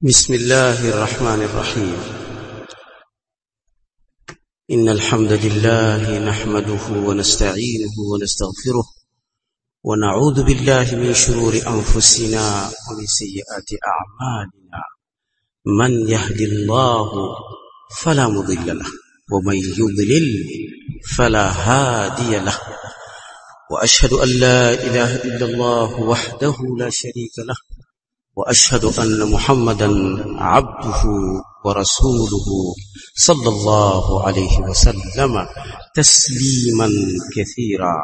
بسم الله الرحمن الرحيم. إن الحمد لله نحمده ونستعينه ونستغفره ونعوذ بالله من شرور أنفسنا ومن سيئات أعمالنا. من يهد الله فلا مضل له ومن يضلل فلا هادي له، وأشهد أن لا إله إلا الله وحده لا شريك له، وأشهد أن محمدا عبده ورسوله صلى الله عليه وسلم تسليما كثيرا.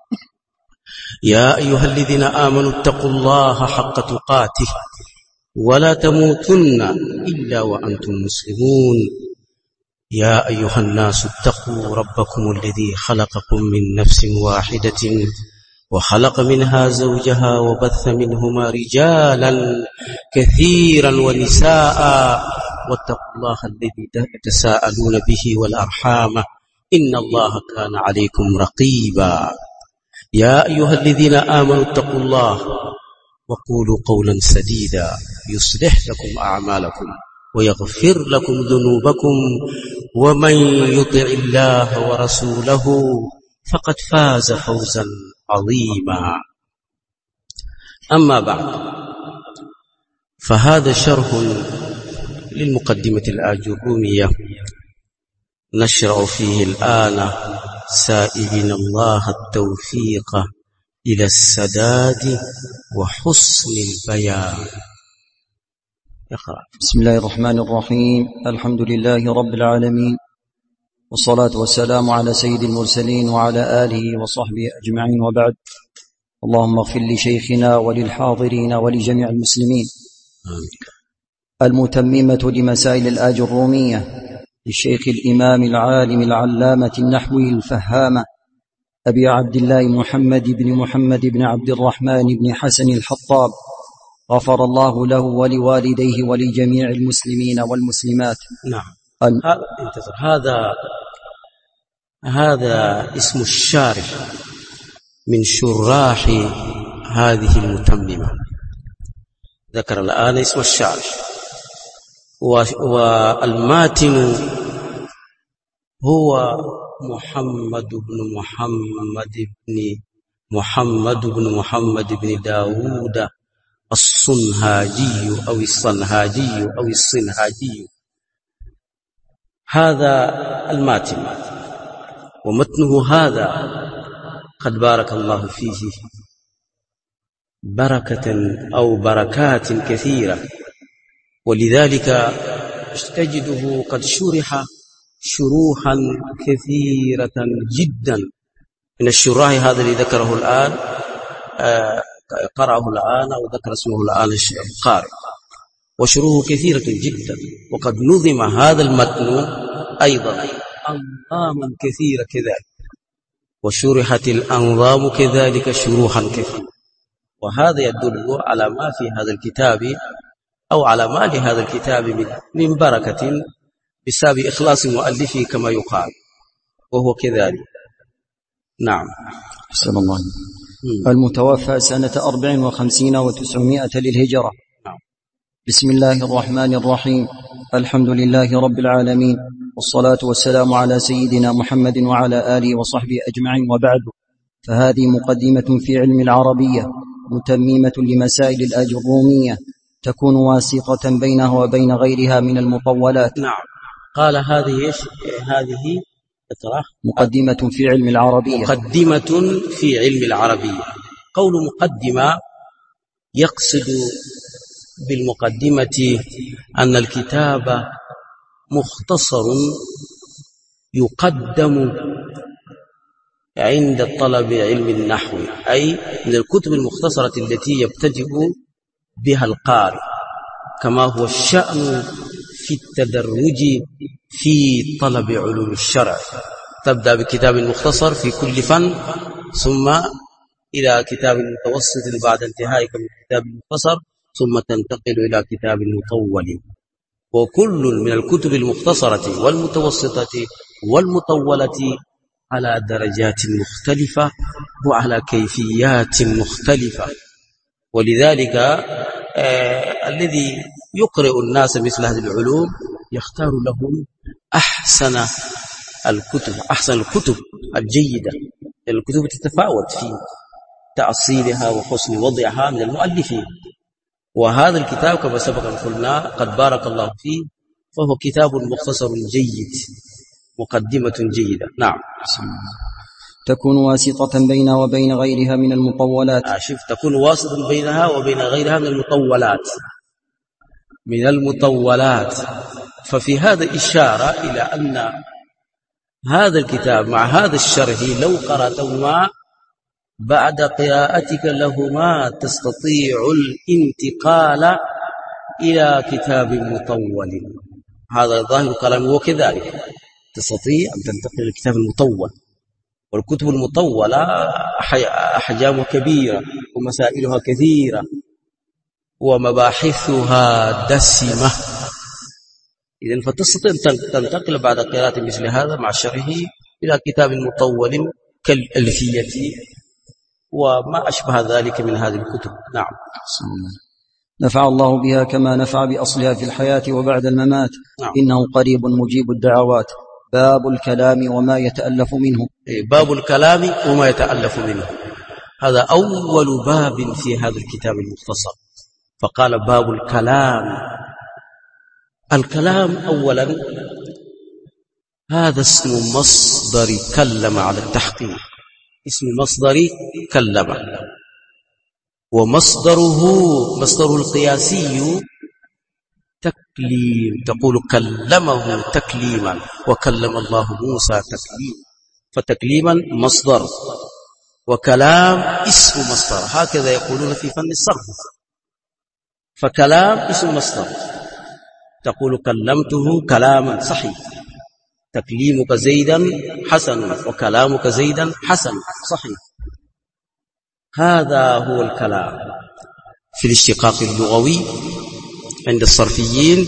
يا أيها الذين آمنوا اتقوا الله حق تقاته ولا تموتن إلا وأنتم مسلمون. يا أيها الناس اتقوا ربكم الذي خلقكم من نفس واحدة وخلق منها زوجها وبث منهما رجالا كثيرا ونساء، واتقوا الله الذي تساءلون به والأرحام إن الله كان عليكم رقيبا. يا أيها الذين آمنوا اتقوا الله وقولوا قولا سديدا يصلح لكم أعمالكم ويغفر لكم ذنوبكم، ومن يطع الله ورسوله فقد فاز فوزا عظيما. أما بعد، فهذا شرح للمقدمة الآجرومية نشرع فيه الآن سائلين الله التوفيق إلى السداد وحسن البيان. بسم الله الرحمن الرحيم. الحمد لله رب العالمين، والصلاة والسلام على سيد المرسلين وعلى آله وصحبه أجمعين، وبعد. اللهم اغفر لشيخنا وللحاضرين ولجميع المسلمين. المتممة لمسائل الآجرومية للشيخ الإمام العالم العلامة النحوي الفهامة أبي عبد الله محمد بن عبد الرحمن بن حسن الحطاب، غفر الله له ولوالديه ولجميع المسلمين والمسلمات. نعم. هذا اسم الشارح من شراح هذه المتممة. ذكر الآن اسم الشارح، والماتن هو محمد بن محمد بن داود الصنهاجي أو الصنهاجي أو الصنهاجي. هذا الماتن، ومتنه هذا قد بارك الله فيه بركة أو بركات كثيرة، ولذلك تجده قد شرح شروحا كثيرة جدا. من الشراح هذا اللي ذكره الآن قرأه الآن أو ذكر اسمه الآن القارئ، وشروحه كثيرة جدا. وقد نظم هذا المتن أيضا أنظاما كثيرة كذلك، وشرحت الأنظام كذلك شروحا كثيرة. وهذا يدل على ما في هذا الكتاب أو على ما لهذا الكتاب من بركة بسبب إخلاص مؤلفه كما يقال، وهو كذلك. نعم. حسن الله. المتوفى سنة 54 و900 للهجرة. بسم الله الرحمن الرحيم. الحمد لله رب العالمين، والصلاة والسلام على سيدنا محمد وعلى آله وصحبه أجمعين، وبعد. فهذه مقدمة في علم العربية متممة لمسائل الآجرومية، تكون واسطة بينها وبين غيرها من المطولات. نعم. قال هذه مقدمة في علم العربية. مقدمة في علم العربية. قول مقدمة يقصد بالمقدمة أن الكتاب مختصر يقدم عند طلب علم النحو، أي من الكتب المختصرة التي يبتدئ بها القارئ، كما هو الشأن في التدرج في طلب علوم الشرع. تبدأ بكتاب مختصر في كل فن، ثم إلى كتاب متوسط بعد انتهائك من كتاب مختصر، ثم تنتقل إلى كتاب مطول. وكل من الكتب المختصرة والمتوسطة والمطولة على درجات مختلفة وعلى كيفيات مختلفة. ولذلك الذي يقرئ الناس مثل هذه العلوم يختار لهم أحسن الكتب الجيدة. الكتب تتفاوت في تأصيلها وحسن وضعها من المؤلفين، وهذا الكتاب كما سبق أن قلنا قد بارك الله فيه، فهو كتاب مختصر جيد، مقدمة جيدة. نعم. تكون واسطة بينها وبين غيرها من المطولات. شوف، تكون واسطة بينها وبين غيرها من المطولات. ففي هذا إشارة إلى أن هذا الكتاب مع هذا الشرح لو قرأتهما بعد قراءتك لهما تستطيع الانتقال إلى كتاب مطول. هذا ظاهر كلامه، وكذلك تستطيع أن تنتقل إلى الكتاب المطول. والكتب المطولة أحجامها كبيرة ومسائلها كثيرة ومباحثها دسمة، إذن فتستطيع أن تنتقل بعد قراءة مثل هذا مع شرحه إلى كتاب مطول كالألفية وما أشبه ذلك من هذه الكتب. نعم. نفع الله بها كما نفع بأصلها في الحياة وبعد الممات. نعم. إنه قريب مجيب الدعوات. باب الكلام وما يتألف منه. باب الكلام وما يتألف منه، هذا أول باب في هذا الكتاب المختصر. فقال باب الكلام. الكلام أولا هذا اسم مصدر كلم على التحقيق، اسم مصدر كلم، ومصدره القياسي تكليم. تقول كلمه تكليما، وكلم الله موسى تكليما، فتكليما مصدر، وكلام اسم مصدر، هكذا يقولون في فن الصرف. فكلام اسم مصدر، تقول كلمته كلاما صحيح، تكليمك زيدا حسن، وكلامك زيدا حسن صحيح. هذا هو الكلام في الاشتقاق اللغوي عند الصرفيين.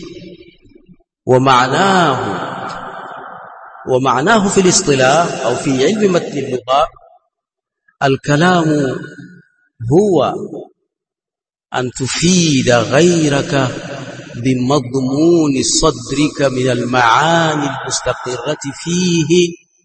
ومعناه في الاصطلاح أو في علم متن اللغة، الكلام هو أن تفيد غيرك بمضمون صدرك من المعاني المستقرة فيه،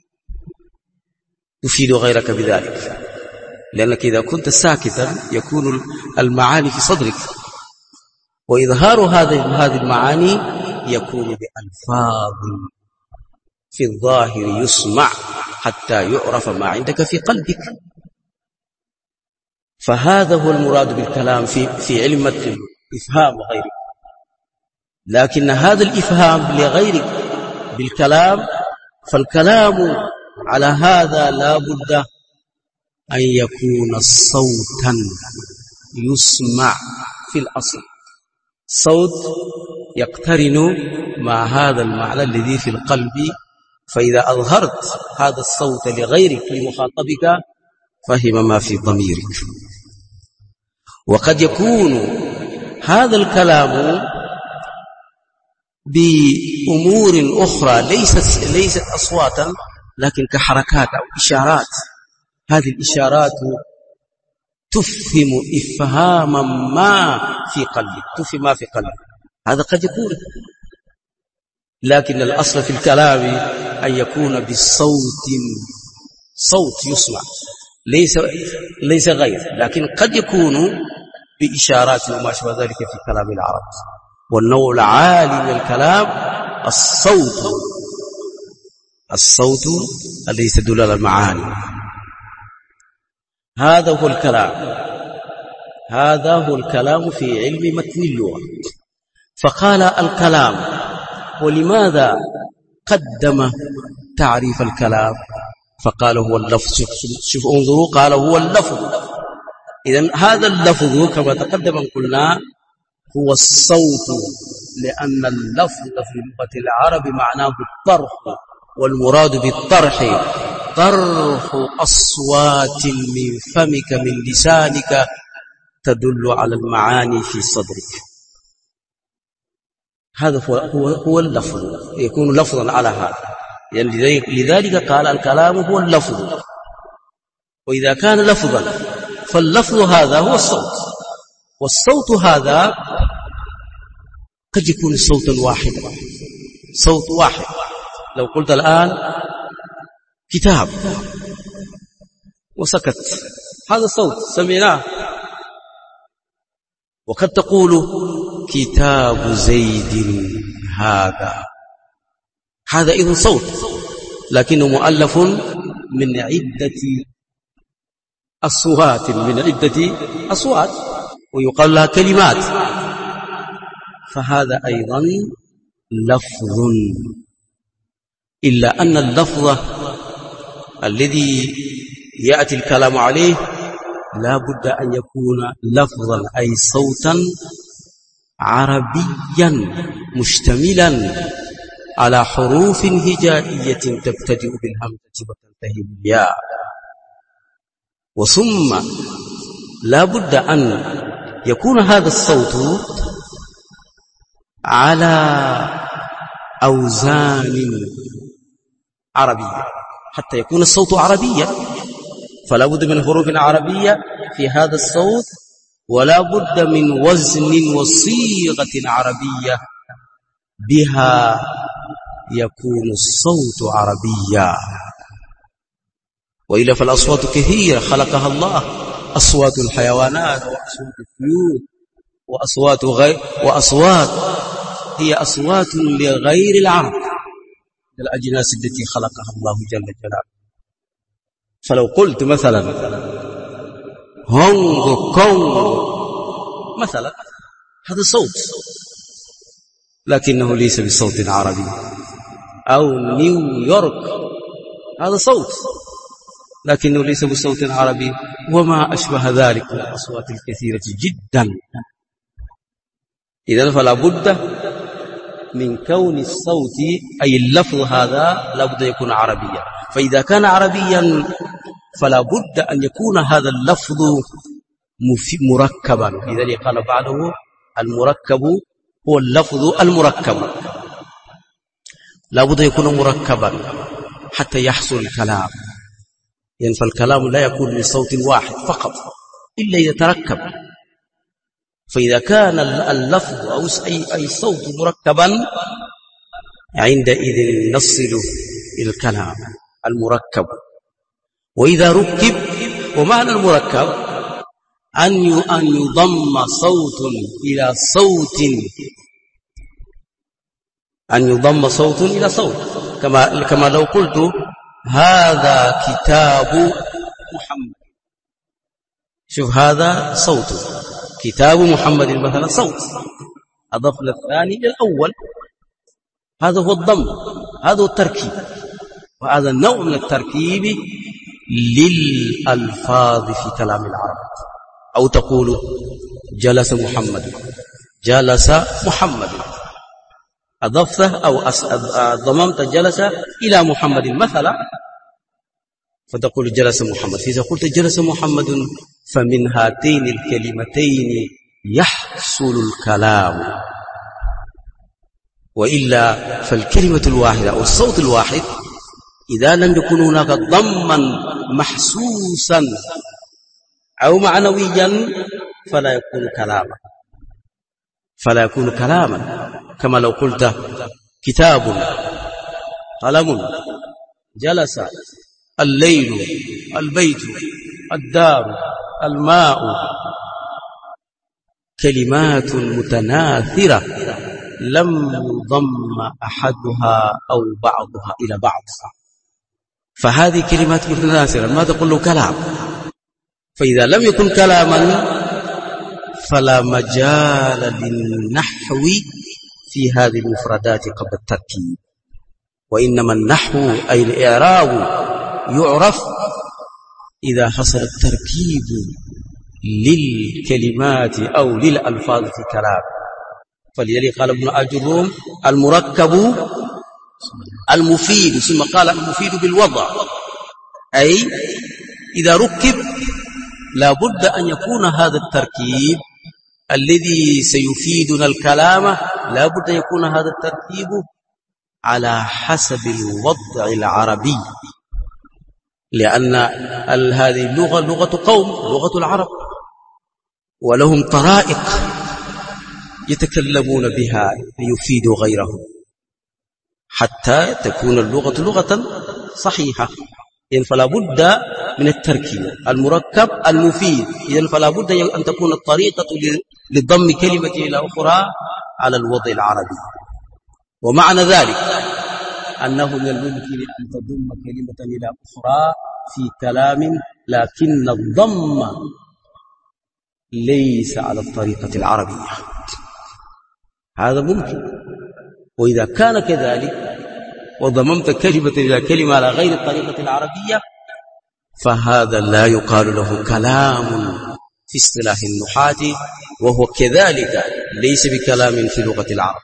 تفيد غيرك بذلك، لأنك إذا كنت ساكتا يكون المعاني في صدرك، وإظهار هذه المعاني يكون بألفاظ في الظاهر يسمع حتى يعرف ما عندك في قلبك. فهذا هو المراد بالكلام في علم متن إفهام وغيره. لكن هذا الإفهام لغيرك بالكلام، فالكلام على هذا لا بد أن يكون صوتا يسمع في الأصل، صوت يقترن مع هذا المعنى الذي في القلب. فإذا أظهرت هذا الصوت لغيرك لمخاطبك فهم ما في ضميرك. وقد يكون هذا الكلام بأمور أخرى ليست أصواتا، لكن كحركات أو إشارات. هذه الإشارات تفهم إفهاما ما في قلبك، تفهم ما في قلبك، هذا قد يكون. لكن الأصل في الكلام أن يكون بالصوت، صوت يسمع، ليس غير. لكن قد يكون بإشارات وما شابه ذلك في كلام العرب. والنوع العالي من الكلام الصوت الذي يدل على المعاني. هذا هو الكلام في علم متن اللغة. فقال الكلام. ولماذا قدم تعريف الكلام؟ فقال هو اللفظ. شوف انظروا، قال هو اللفظ. إذن هذا اللفظ كما تقدم قلنا هو الصوت، لأن اللفظ في لغة العرب معناه الطرح، والمراد بالطرح طرح أصوات من فمك من لسانك تدل على المعاني في صدرك. هذا هو اللفظ، يكون لفظا على هذا. يعني لذلك قال الكلام هو اللفظ. وإذا كان لفظا فاللفظ هذا هو الصوت، والصوت هذا قد يكون صوتا واحدا، صوت واحد. لو قلت الآن كتاب وسكت، هذا صوت سمعناه. وقد تقول كتاب زيد هذا إذن صوت، لكنه مؤلف من عدة أصوات ويقال لها كلمات، فهذا أيضا لفظ. إلا أن اللفظ الذي يأتي الكلام عليه لا بد أن يكون لفظا أي صوتا عربيا مشتملا على حروف هجائية تبتدئ بالهمزة وتنتهي بالياء. وثم لا بد أن يكون هذا الصوت على أوزان عربية حتى يكون الصوت عربيا، فلا بد من حروف عربية في هذا الصوت، ولا بد من وزن وصيغة عربية بها يكون الصوت عربيا. وإلا فالأصوات كثيرة خلقها الله، أصوات الحيوانات وأصوات الطيور وأصوات هي أصوات لغير العرب، الأجناس التي خلقها الله جل جلاله. فلو قلت مثلا هونغ كونغ مثلا، هذا صوت لكنه ليس بصوت عربي. أو نيويورك، هذا صوت لكنه ليس بصوت عربي، وما أشبه ذلك من الأصوات الكثيرة جدا. إذن فلا بد من كون الصوت أي اللفظ هذا لا بد يكون عربيا. فإذا كان عربيا فلا بد أن يكون هذا اللفظ مركبا، لذلك قال بعده المركب هو اللفظ المركب، لا بد يكون مركبا حتى يحصل الكلام. يعني فالكلام لا يكون من صوت واحد فقط إلا إذا تركب. فإذا كان اللفظ أو أي الصوت مركبا عندئذ نصل إلى الكلام المركب. وإذا ركب، ومعنى المركب أن يضم صوت إلى صوت، أن يضم صوت إلى صوت، كما لو قلت هذا كتاب محمد، شوف هذا صوت كتاب محمد مثلا صوت، أضفنا الثاني إلى الأول، هذا هو الضم، هذا هو التركيب. وهذا النوع من التركيب للألفاظ في كلام العرب. أو تقول جلس محمد، جلس محمد، أضفته أو ضممت جلس إلى محمد مثلا، فتقول جلس محمد. إذا قلت جلس محمد فمن هاتين الكلمتين يحصل الكلام. وإلا فالكلمة الواحدة أو الصوت الواحد إذا لم يكن هناك ضما محسوسا أو معنويا فلا يكون كلاما. كما لو قلت كتاب، قلم، جلس، الليل، البيت، الدار، الماء، كلمات متناثرة لم يضم أحدها أو بعضها إلى بعض، فهذه كلمات متناثرة ما تقول له كلام. فإذا لم يكن كلاما فلا مجال للنحو في هذه المفردات قبل التركيب. وإنما النحو أي الإعراب يعرف إذا حصل التركيب للكلمات أو للألفاظ في كلام. فلذلك قال ابن أجروم المركب المفيد، ثم قال المفيد بالوضع، أي إذا ركب لا بد أن يكون هذا التركيب الذي سيفيدنا الكلام، لا بد أن يكون هذا التركيب على حسب الوضع العربي، لأن هذه اللغة لغة قوم، لغة العرب، ولهم طرائق يتكلمون بها ليفيدوا غيرهم حتى تكون اللغة لغة صحيحة. إذن فلا بد من التركيب المركب المفيد. إذن فلا بد أن تكون الطريقة لضم كلمة إلى أخرى على الوضع العربي. ومعنى ذلك أنه من الممكن أن تضم كلمة إلى أخرى في كلام، لكن الضم ليس على الطريقة العربية. هذا ممكن. وإذا كان كذلك وضممت كلمة إلى كلمة على غير الطريقة العربية فهذا لا يقال له كلام في اصطلاح النحاة، وهو كذلك ليس بكلام في لغة العرب.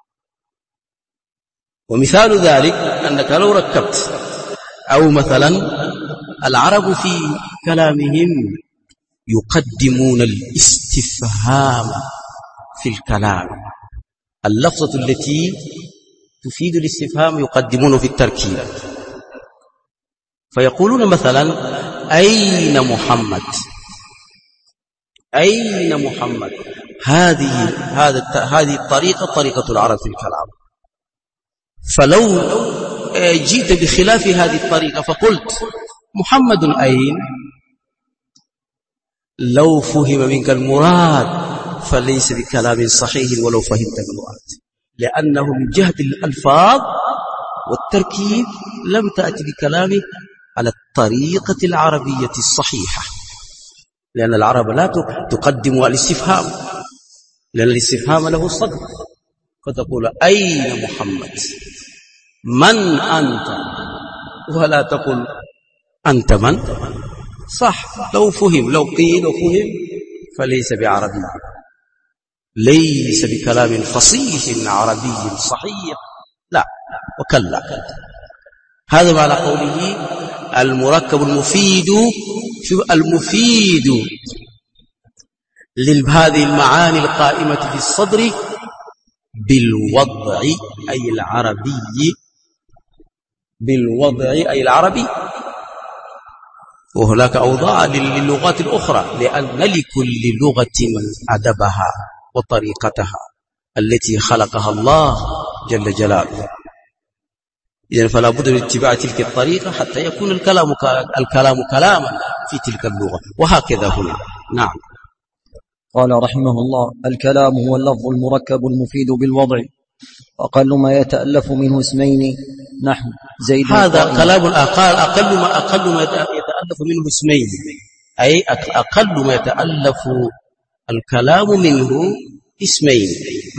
ومثال ذلك أنك لو ركبت، أو مثلا العرب في كلامهم يقدمون الاستفهام في الكلام، اللفظة التي تفيد الاستفهام يقدمون في التركيب، فيقولون مثلا أين محمد؟ أين محمد؟ هذه الطريقة طريقة العرب في الكلام. فلو جئت بخلاف هذه الطريقة فقلت محمد أين، لو فهم منك المراد فليس بكلام صحيح ولو فهمت المراد، لأنه من جهة الألفاظ والتركيب لم تأتي بكلامه على الطريقة العربية الصحيحة، لأن العرب لا تقدم الاستفهام، لأن الاستفهام له صدر، فتقول أين محمد؟ من أنت؟ ولا تقل أنت من؟ صح، لو فهم، لو قيل وفهم فليس بعربي، ليس بكلام فصيح عربي صحيح، لا، وكلا. هذا معنى قوله المركب المفيد، المفيد لهذه المعاني القائمة في الصدر بالوضع أي العربي، بالوضع أي العربي. وهناك أوضاع للغات الأخرى، لأن لكل لغة أدبها وطريقتها التي خلقها الله جل جلاله. إذن فلا بد من اتباع تلك الطريقة حتى يكون الكلام كلاما في تلك اللغة، وهكذا هنا. نعم. قال رحمه الله: الكلام هو اللفظ المركب المفيد بالوضع، أقل ما يتألف منه اسمين نحو زيد. هذا كلام أقل ما يتألف منه اسمين، أي أقل ما يتألف الكلام منه اسمين.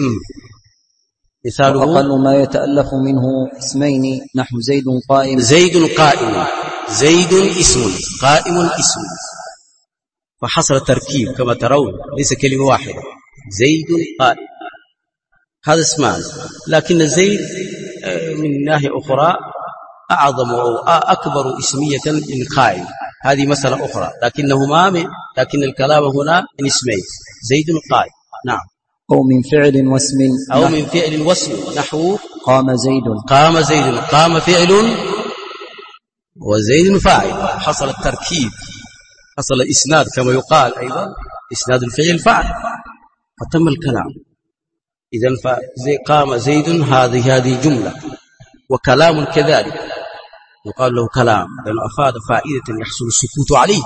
مثاله أقل ما يتألف منه اسمين نحو زيد قائم. زيد قائم، زيد اسم، قائم اسم، فحصل تركيب كما ترون، ليس كلمة واحدة. زيد قائم هذا اسمان، لكن زيد من ناحية أخرى أعظم أو أكبر اسمية من قائم، هذه مسألة أخرى، لكن الكلام هنا من اسمين، زيد قائم. نعم. أو من فعل واسم، أو من فعل واسم نحو قام زيد. قام زيد، قام فعل وزيد فاعل، حصل التركيب، حصل إسناد كما يقال أيضا، إسناد الفعل فاعل، فتم الكلام. إذن قام زيد، هذه جملة، وكلام كذلك يقال له كلام لأنه أفاد فائدة يحصل السكوت عليه.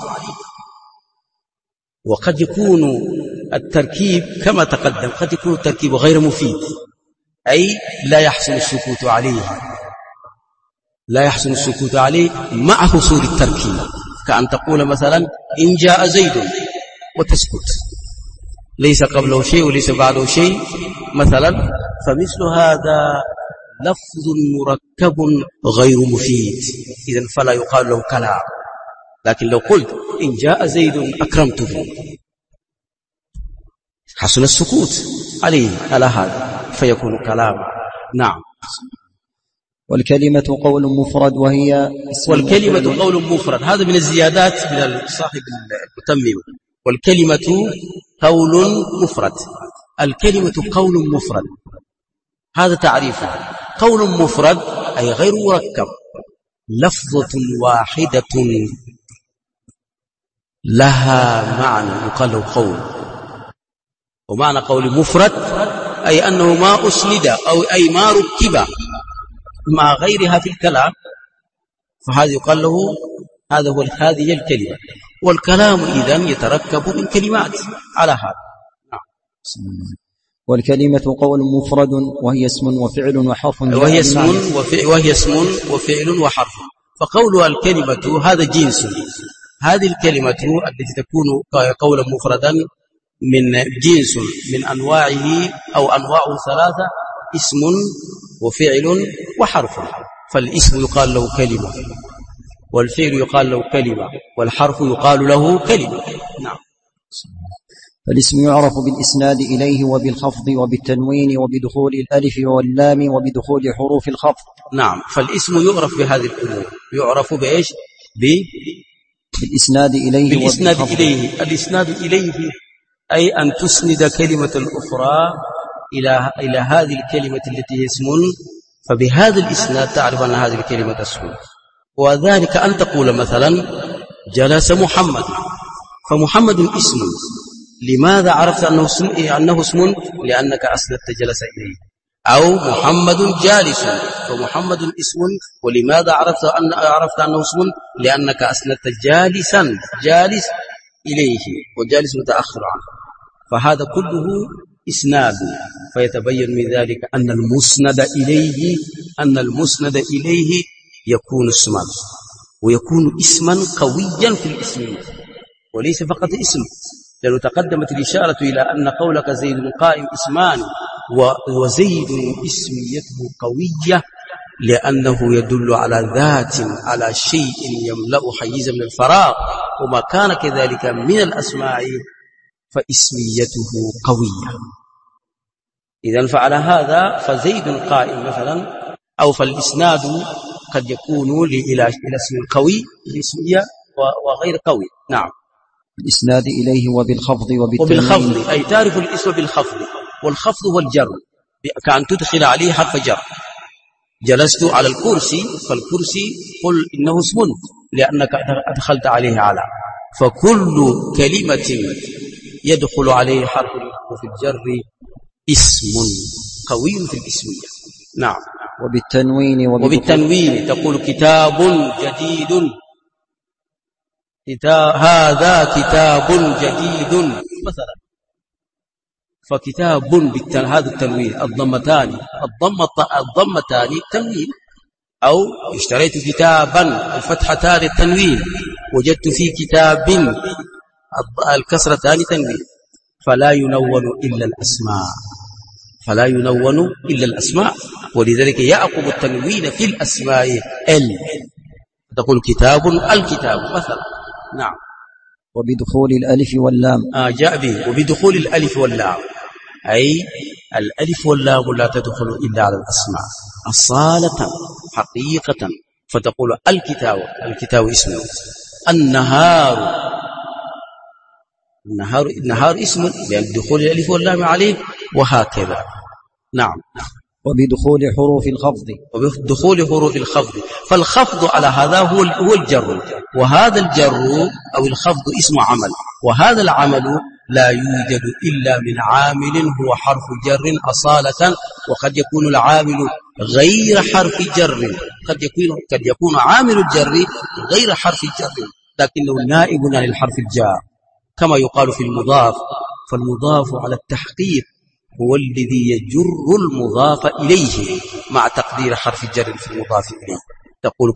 وقد يكون التركيب كما تقدم، قد يكون التركيب غير مفيد، أي لا يحصل السكوت عليه، لا يحصل السكوت عليه مع حصول التركيب، كأن تقول مثلا إن جاء زيد وتسكت، ليس قبله شيء وليس بعده شيء مثلا، فمثل هذا لفظ مركب غير مفيد، إذن فلا يقال له كلام. لكن لو قلت إن جاء زيد أكرمته، حصل السكوت عليه على هذا فيكون كلاما. نعم. والكلمة قول مفرد وهي والكلمة قول مفرد، هذا من الزيادات من صاحب المتمم. والكلمة قول مفرد، الكلمة قول مفرد، هذا تعريفه. قول مفرد أي غير مركب، لفظة واحدة لها معنى يقال له قول، ومعنى قول مفرد أي أنه ما أسند أي ما ركب مع غيرها في الكلام، فهذا يقال له هذه الكلمة. والكلام إذن يتركب من كلمات على هذا. والكلمة قول مفرد وهي اسم وفعل وحرف، وهي اسم وفعل وحرف. فقول الكلمة هذا جنس، هذه الكلمة التي تكون قولا مفردا من جنس من أنواعه أو أنواعه ثلاثة: اسم وفعل وحرف. فالاسم يقال له كلمة، والفعل يقال له كلمة، والحرف يقال له كلمة. نعم. فالاسم يعرف بالإسناد إليه وبالخفض وبالتنوين وبدخول الألف واللام وبدخول حروف الخفض. نعم. فالاسم يعرف بهذه الأمور، يعرف بإيش؟ بالإسناد إليه. الإسناد إليه أي أن تسند كلمة أخرى إلى هذه الكلمة التي هي اسم، فبهذا الإسناد تعرف أن هذه الكلمة اسم. وذلك أن تقول مثلا جلس محمد، فمحمد اسم. لماذا عرفت أنه اسم؟ لأنك أسندت جلس إليه. أو محمد جالس، فمحمد اسم. ولماذا عرفت أنه اسم؟ لأنك أسندت جالس إليه، وجالس متأخر عنه. فهذا كله إسناد. فيتبين من ذلك أن المسند إليه يكون اسما، ويكون اسما قويا في الاسم، وليس فقط اسم. لأنه تقدمت الإشارة إلى أن قولك زيد قائم اسمان، وزيد اسميته قوية لأنه يدل على ذات، على شيء يملأ حيزا من الفراغ، وما كان كذلك من الأسماء فاسميته قوية. إذن فعلى هذا فزيد قائم مثلا، أو فالإسناد قد يكون إلى اسم قوي الاسمية وغير قوي. نعم. الإسناد إليه وبالخفض وبالخفض أي تعرف الاسم بالخفض، والخفض هو الجر، كأن تدخل عليه حرف جر. جلست على الكرسي، فالكرسي قل إنه اسم لأنك أدخلت عليه على. فكل كلمة يدخل عليه حرف في الجر اسم قوي في الاسمية. نعم. وبالتنوين تقول كتاب جديد، هذا كتاب جديد مثلا. فكتاب هذا التنوين، الضمتان تنوين. أو اشتريت كتابا، الفتحتان التنوين. وجدت في كتاب، الكسرتان تنوين. فلا ينون إلا الأسماء. ولذلك يعقب التنوين في الأسماء تقول كتاب، الكتاب مثلا. نعم. وبدخول الألف واللام جاء به وبدخول الألف واللام، أي الألف واللام لا تدخل إلا على الأسماء أصالة حقيقة. فتقول الكتاب اسمه، النهار اسم لأن دخول الألف واللام عليه، وهكذا. نعم. وبدخول حروف الخفض. فالخفض على هذا هو الجر، وهذا الجر أو الخفض اسم عمل، وهذا العمل لا يوجد إلا من عامل هو حرف جر أصالة. وقد يكون العامل غير حرف جر، قد يكون عامل الجر غير حرف جر، لكنه نائب عن الحرف الجار، كما يقال في المضاف. فالمضاف على التحقيق هو الذي يجر المضاف إليه مع تقدير حرف الجر في المضاف إليه. تقول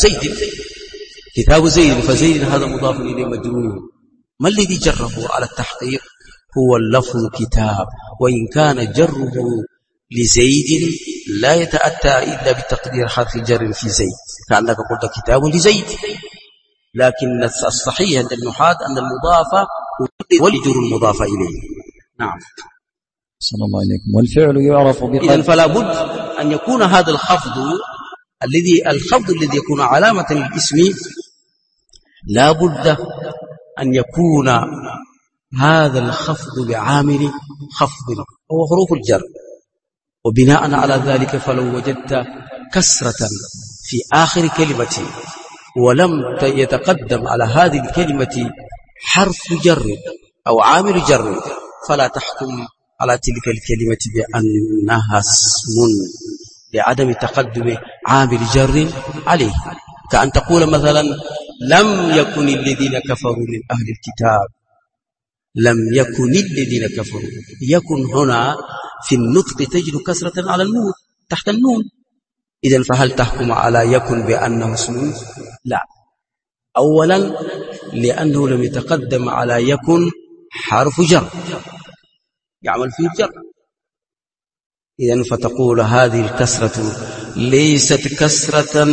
كتاب زيد، فزيد هذا مضاف إليه مجرور. ما الذي جره على التحقيق؟ هو اللفظ كتاب، وإن كان جره لزيد لا يتأتى إلا بتقدير حرف الجر في زيد، كأنك قلت كتاب لزيد. لكن الصحيح عند النحاة أن المضاف ولجر المضاف إليه. نعم. صلى الله عليكم. والفعل يعرف إذن فلا بد أن يكون هذا الخفض الذي يكون علامة للاسم، لا بد أن يكون هذا الخفض بعامل خفض هو حروف الجر. وبناء على ذلك فلو وجدت كسرة في آخر كلمة ولم يتقدم على هذه الكلمة حرف جر أو عامل جر، فلا تحكم على تلك الكلمة بأنها اسم لعدم تقدم عامل جر عليه، كأن تقول مثلا لم يكن الذين كفروا من أهل الكتاب، لم يكن الذين كفروا، يكن هنا في النطق تجد كسرة على النون تحت النون، إذن فهل تحكم على يكن بأنه اسم؟ لا. أولا لأنه لم يتقدم على يكن حرف جر يعمل فيه الجر، إذن فتقول هذه الكسرة ليست كسرة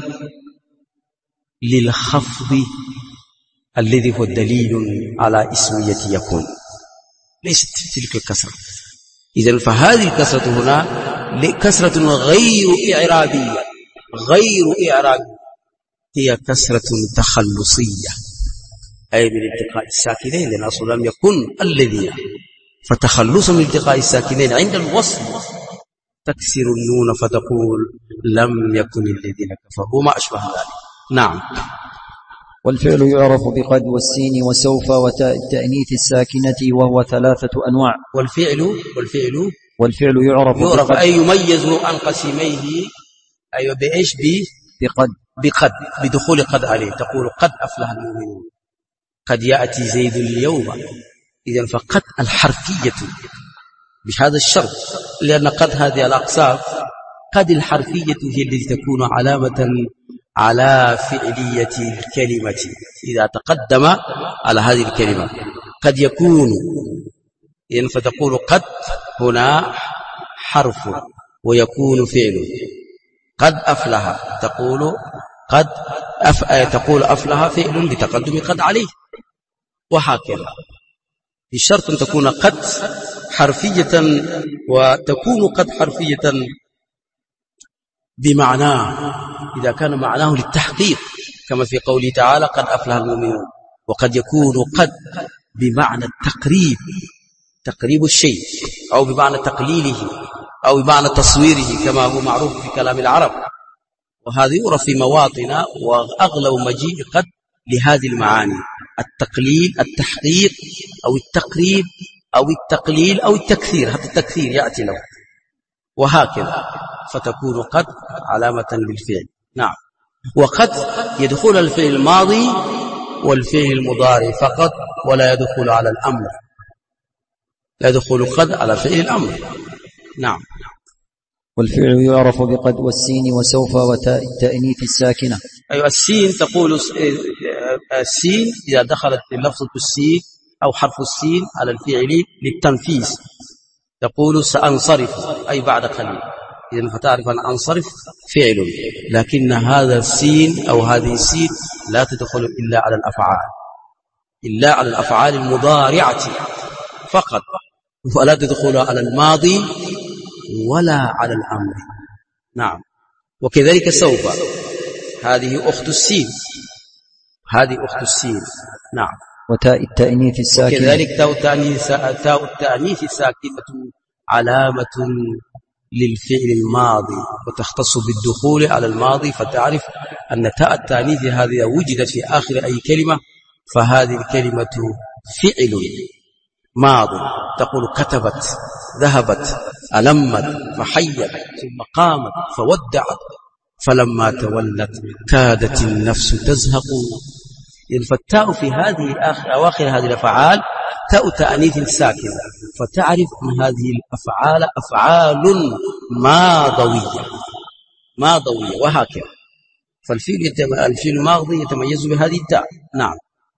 للخفض الذي هو الدليل على اسمية يكون، ليست تلك الكسرة. إذن فهذه الكسرة هنا كسرة غير إعرابية، غير إعرابية، هي كسرة تخلصية، أي من التقاء الساكنين، لأن أصل لم يكن الذين، فتخلص من التقاء الساكنين عند الوصل تكسر النون فتقول لم يكن الذين كفروا وما أشبه ذلك. نعم. والفعل يعرف بقد والسين وسوف وتاء التأنيث الساكنة وهو 3 أنواع. والفعل يعرف أي يميز عن قسميه، أي بإيش؟ بقد، بدخول قد عليه، تقول قد أفلح المؤمنون، قد يأتي زيد اليوم، إذن فقد الحرفية بهذا الشرط، لأن قد هذه الأقسام، قد الحرفية هي التي تكون علامة على فعلية الكلمة إذا تقدم على هذه الكلمة، قد يكون، إذن فتقول قد هنا حرف ويكون فعل، قد أفلح تقول تقول أفلح فعل لتقدم قد عليه، وهكذا، بشرط أن تكون قد حرفية، وتكون قد حرفية بمعناه إذا كان معناه للتحقيق، كما في قوله تعالى قد أفلح المؤمنون. وقد يكون قد بمعنى التقريب، تقريب الشيء، أو بمعنى تقليله، أو بمعنى تصويره، كما هو معروف في كلام العرب، وهذا يعرف في مواطن، وأغلب مجيء قد لهذه المعاني، التقليل، التحقيق، أو التقريب، أو التقليل، أو التكثير، حتى التكثير يأتي له، وهكذا، فتكون قد علامة للفعل. نعم. وقد يدخل الفعل الماضي والفعل المضارع فقط، ولا يدخل على الأمر، لا يدخل قد على فعل الأمر. نعم. والفعل يعرف بقد والسين وسوف وتاء التأنيث الساكنة. أيوة، السين تقول السين إذا دخلت لفظة السين أو حرف السين على الفعل للتنفيذ، تقول سأنصرف، أي بعد قليل، إذن فتعرف أن أنصرف فعل، لكن هذا السين أو هذه السين لا تدخل إلا على الأفعال، إلا على الأفعال المضارعة فقط، ولا تدخل على الماضي ولا على الأمر. نعم. وكذلك سوف، هذه أخت السين، هذه أخت السين. نعم. وتاء التأنيث الساكنة، وكذلك تاء التأنيث الساكنة علامة للفعل الماضي، وتختص بالدخول على الماضي، فتعرف أن تاء التأنيث هذه وجدت في آخر أي كلمة، فهذه الكلمة فعل ماضي، تقول كتبت، ذهبت، ألمت، فحيت، ثم قامت، فودعت، فلما تولت كادت النفس تزهق. فالتاء في هذه أواخر هذه الأفعال تاء تأنيث ساكنة، فتعرف أن هذه الأفعال أفعال ماضوية، وهكذا، فالفعل الماضي يتميز بهذه التاء. نعم.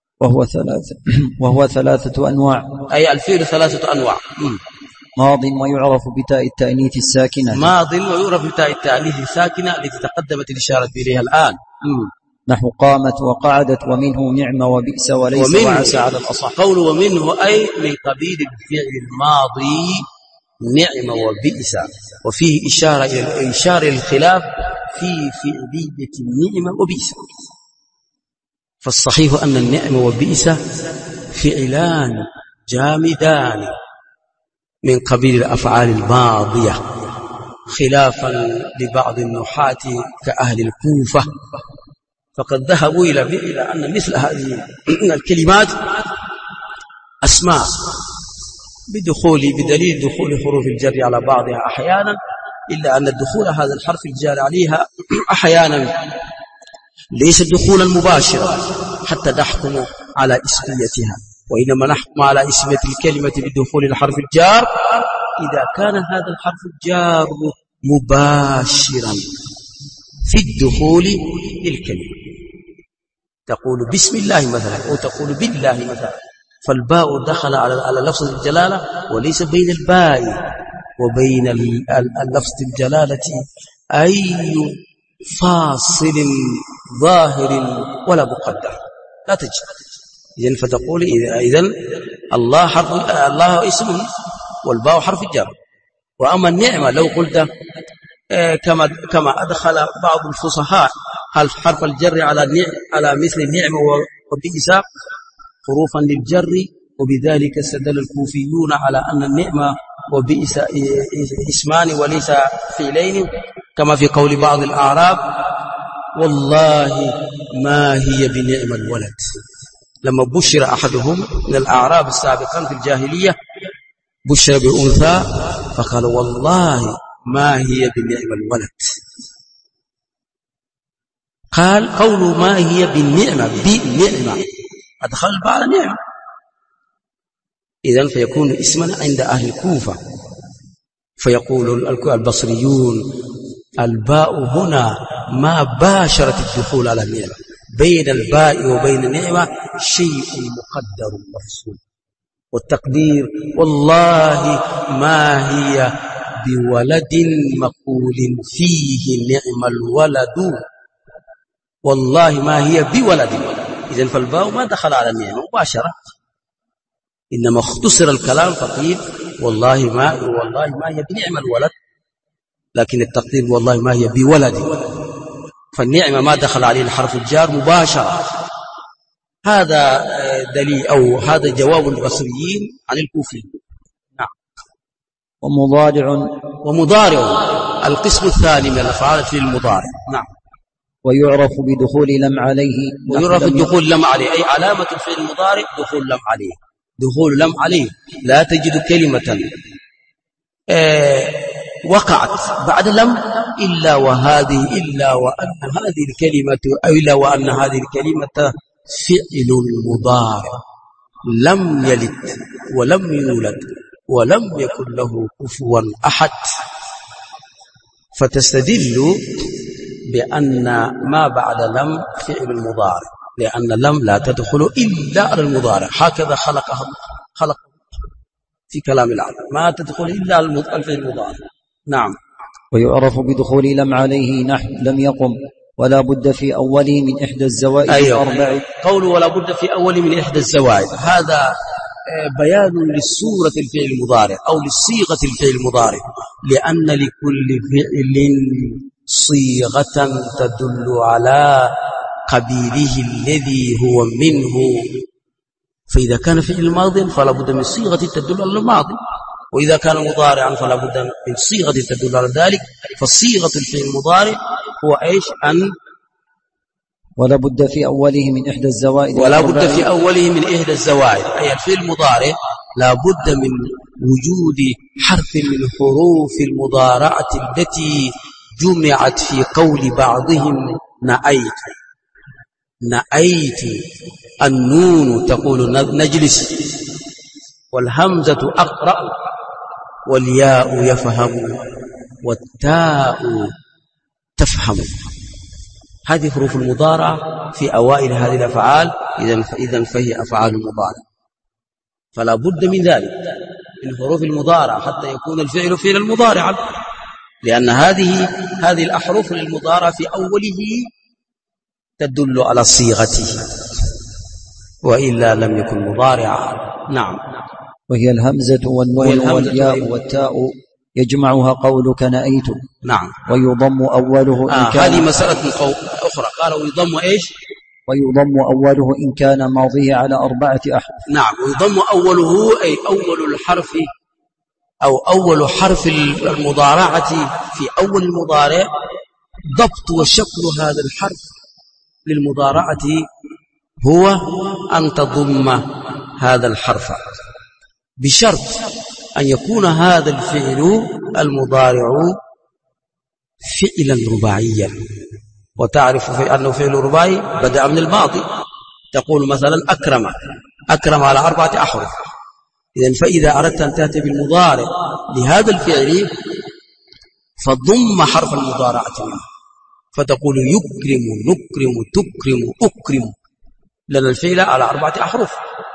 وهو 3 أنواع، أي الفعل 3 أنواع. ماض ويعرف بتاء التأنيث الساكنة، ماض ويعرف بتاء التأنيث الساكنة التي تقدمت الإشارة إليها الآن، نحو قامت وقعدت، ومنه نعم وبئس وليس وعسى على الأصح. قول ومنه أي من قبيل الفعل الماضي نعم وبئس، وفيه إشارة الخلاف في فعلية النعم وبئس. فالصحيح أن النعم وبئس فعلان جامدان من قبيل الأفعال الماضية، خلافا لبعض النحاة كأهل الكوفة، فقد ذهبوا إلى أن مثل هذه الكلمات أسماء بدليل دخول حروف الجر على بعضها أحيانا، إلا أن الدخول هذا الحرف الجار عليها أحيانا ليس دخولا مباشرا حتى نحكم على اسميتها، وإنما نحكم على اسمية الكلمة بدخول الحرف الجار إذا كان هذا الحرف الجار مباشرا في الدخول الكلمة. تقول بسم الله مثلا أو تقول بالله مثلا، فالباء دخل على لفظ الجلالة، وليس بين الباء وبين اللفظ الجلالة أي فاصل ظاهر ولا مقدر، لا تجد. إذن فتقول إذن الله اسم والباء حرف الجر. وأما النعمة لو قلت كما أدخل بعض الفصحاء هل حرف الجر على مثل النعمة وبئس حروفا للجر، وبذلك استدل الكوفيون على أن النعمة وبئس اسمان وليس فعلين، كما في قول بعض الأعراب والله ما هي بنعم الولد. لما بشر أحدهم من الأعراب السابقين في الجاهلية بشر بأنثى فقال والله ما هي بنعم الولد. قال قول ما هي بالنعمة بنعمة أدخل بعض نعمة، إذن فيكون اسما عند أهل الكوفة. فيقول البصريون الباء هنا ما باشرت الدخول على النعمة، بين الباء وبين النعمة شيء مقدر مفصول، والتقدير والله ما هي بولد مقول فيه نعم الولد، والله ما هي بولد. إذن فالباء ما دخل على النعمة مباشرة، إنما اختصر الكلام فقيل والله ما هي بنعم الولد، لكن التقدير والله ما هي بولد، فالنعمة ما دخل عليه الحرف الجار مباشرة. هذا دليل أو هذا جواب البصريين عن الكوفيين. نعم. ومضارع القسم الثاني من الأفعال في المضارع. نعم. ويعرف بدخول لم عليه، ويعرف الدخول لم عليه أي علامة في المضارع دخول لم عليه. دخول لم عليه لا تجد كلمة وقعت بعد لم إلا وأن هذه الكلمة فعل مضارع لم يلد ولم يولد ولم يكن له كفوا أحد، فتستدل بأن ما بعد لم فعل المضارع، لأن لم لا تدخل إلا على المضارع، هكذا خلق في كلام العرب، ما تدخل إلا على المضارع. نعم. ويعرف بدخول لم عليه نحو لم يقم ولا بد في أوله من إحدى الزوائد الأربع. قوله ولا بد في أوله من إحدى الزوائد، هذا بيان للصورة الفعل المضارع أو للصيغة الفعل المضارع، لأن لكل فعل صيغة تدل على قبيله الذي هو منه، فإذا كان فعل ماضي فلا بد من صيغة تدل على الماضي، وإذا كان مضارعا فلا بد من صيغة تدل على ذلك. فالصيغة الفعل المضارع هو إيش؟ أن ولا بد في أوله من إحدى الزوائد، ولا بد في أوله من إحدى الزوائد، أي الفعل المضارع لا بد من وجود حرف من حروف المضارعة التي جمعت في قول بعضهم نأيت، النون تقول نجلس، والهمزة أقرأ، والياء يفهم، والتاء تفهم. هذه حروف المضارعة في أوائل هذه الأفعال، إذن فهي أفعال المضارع، فلا بد من ذلك من حروف المضارعة حتى يكون الفعل فعل المضارع، لأن هذه الأحرف للمضارع في أوله تدل على صيغته، وإلا لم يكن مضارعا. نعم. وهي الهمزة والنون والياء والتاء يجمعها قولك نأيت. نعم. ويضم أوله إن كان، هذه مسألة أخرى، قال ويضم إيش؟ ويضم أوله إن كان ماضيه على 4 أحرف. نعم. ويضم أوله أي أول الحرف أو أول حرف المضارعة في أول المضارع، ضبط وشكل هذا الحرف للمضارعة هو أن تضم هذا الحرف بشرط أن يكون هذا الفعل المضارع فعلا رباعيا. وتعرف أنه فعل رباعي بدأ من الماضي. تقول مثلا أكرم على 4 أحرف. فإذا أردت أن تأتي بالمضارع لهذا الفعل فضم حرف المضارعة منه، فتقول يكرم، نكرم، تكرم، أكرم، لأن الفعل على 4 أحرف.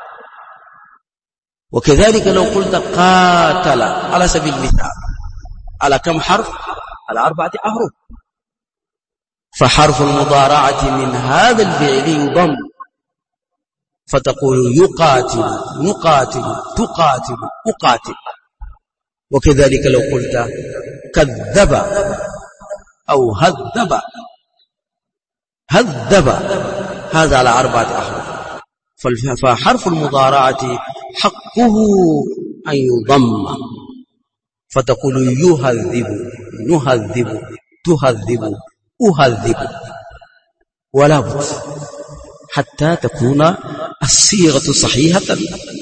وكذلك لو قلت قاتل على سبيل المثال، على كم حرف؟ على 4 أحرف. فحرف المضارعة من هذا الفعل يضم، فتقول يقاتل، نقاتل، تقاتل، أقاتل. وكذلك لو قلت كذب أو هذب، هذا على 4 أحرف. فحرف المضارعة حقه أن يضم، فتقول يهذب، نهذب، تهذب، أهذب. ولا بد حتى تكون الصيغة صحيحة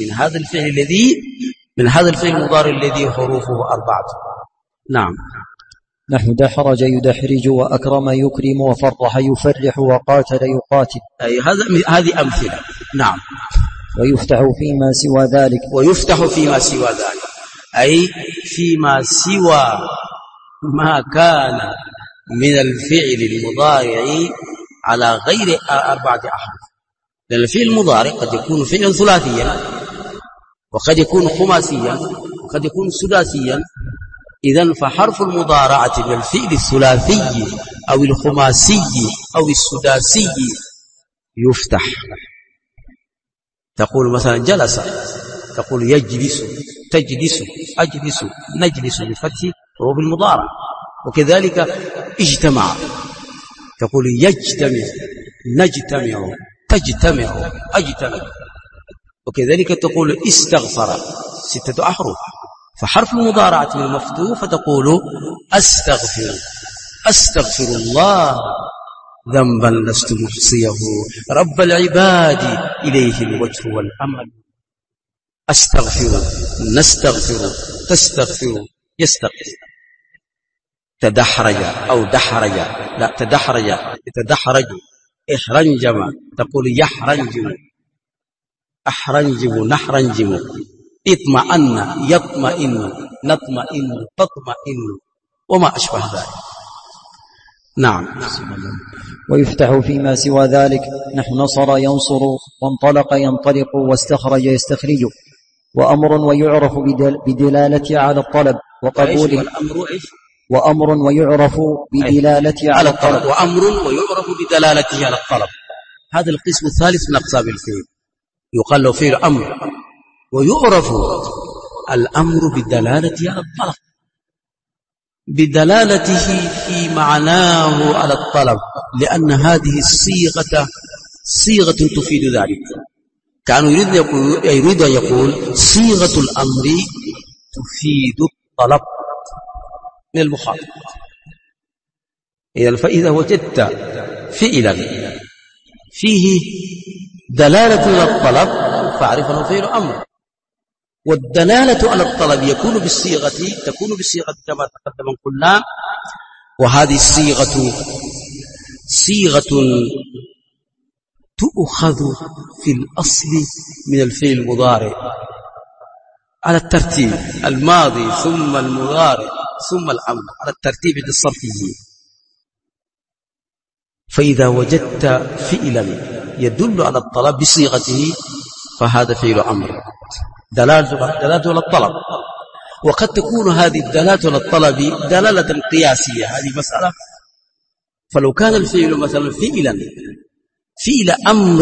من هذا الفعل المضارع الذي حروفه 4. نعم. نحو دحرج يدحرج، وأكرم يكرم، وفرح يفرح، وقاتل يقاتل. أي هذه أمثلة. نعم. ويفتح فيما سوى ذلك، أي فيما سوى ما كان من الفعل المضارع على غير 4 أحرف. لأن الفعل المضارع قد يكون فعلا ثلاثيا، وقد يكون خماسيا، وقد يكون سداسيا. إذن فحرف المضارعة من الفعل الثلاثي أو الخماسي أو السداسي يفتح. تقول مثلا جلس، تقول يجلس، تجلس، أجلس، نجلس، بفتح حروف المضارع. وكذلك اجتمع، تقول يجتمع، نجتمع، تجتمع، أجتمع. وكذلك تقول استغفر، 6 أحرف. فحرف المضارعة من المفتوح، فتقول أستغفر الله ذنبا لست محصيه، رب العباد إليه الوجه والأمل. أستغفر، نستغفر، تستغفر، يستغفر. تدحرج أو دحرج، لا تدحرج، تدحرج. إحرنجم، تقول يحرنجم، أحرنجم، نحرنجم. اطمأن، يطمئن، نطمئن، تطمئن، وما أشبه ذلك. نعم. ويفتح فيما سوى ذلك، نحو نصر ينصر، وانطلق ينطلق، واستخرج يستخرج. وأمر ويعرف بدلالته على الطلب وقبوله. وأمر ويعرف بدلالته على الطلب. وأمر ويعرف بدلالته على الطلب. هذا القسم الثالث من أقسام الفعل. يقال له فعل أمر، ويعرف الأمر بدلالته على الطلب، بدلالته في معناه على الطلب، لأن هذه الصيغة صيغة تفيد ذلك. كانوا يريد أن يقول صيغة الأمر تفيد الطلب من المخاطب. فإذا وجدت فعلا فيه دلالة على الطلب فاعرف أنه فعل أمر. والدلالة على الطلب تكون بالصيغة كما تقدم قلنا. وهذه الصيغة صيغة تؤخذ في الأصل من الفعل المضارع على الترتيب، الماضي ثم المضارع ثم الأمر، على الترتيب الصرفي. فإذا وجدت فعلا يدل على الطلب بصيغته فهذا فعل أمر، دلالة على الطلب. وقد تكون هذه الدلالة على الطلب دلالة قياسية، هذه مسألة. فلو كان الفعل مثلا فعل أمر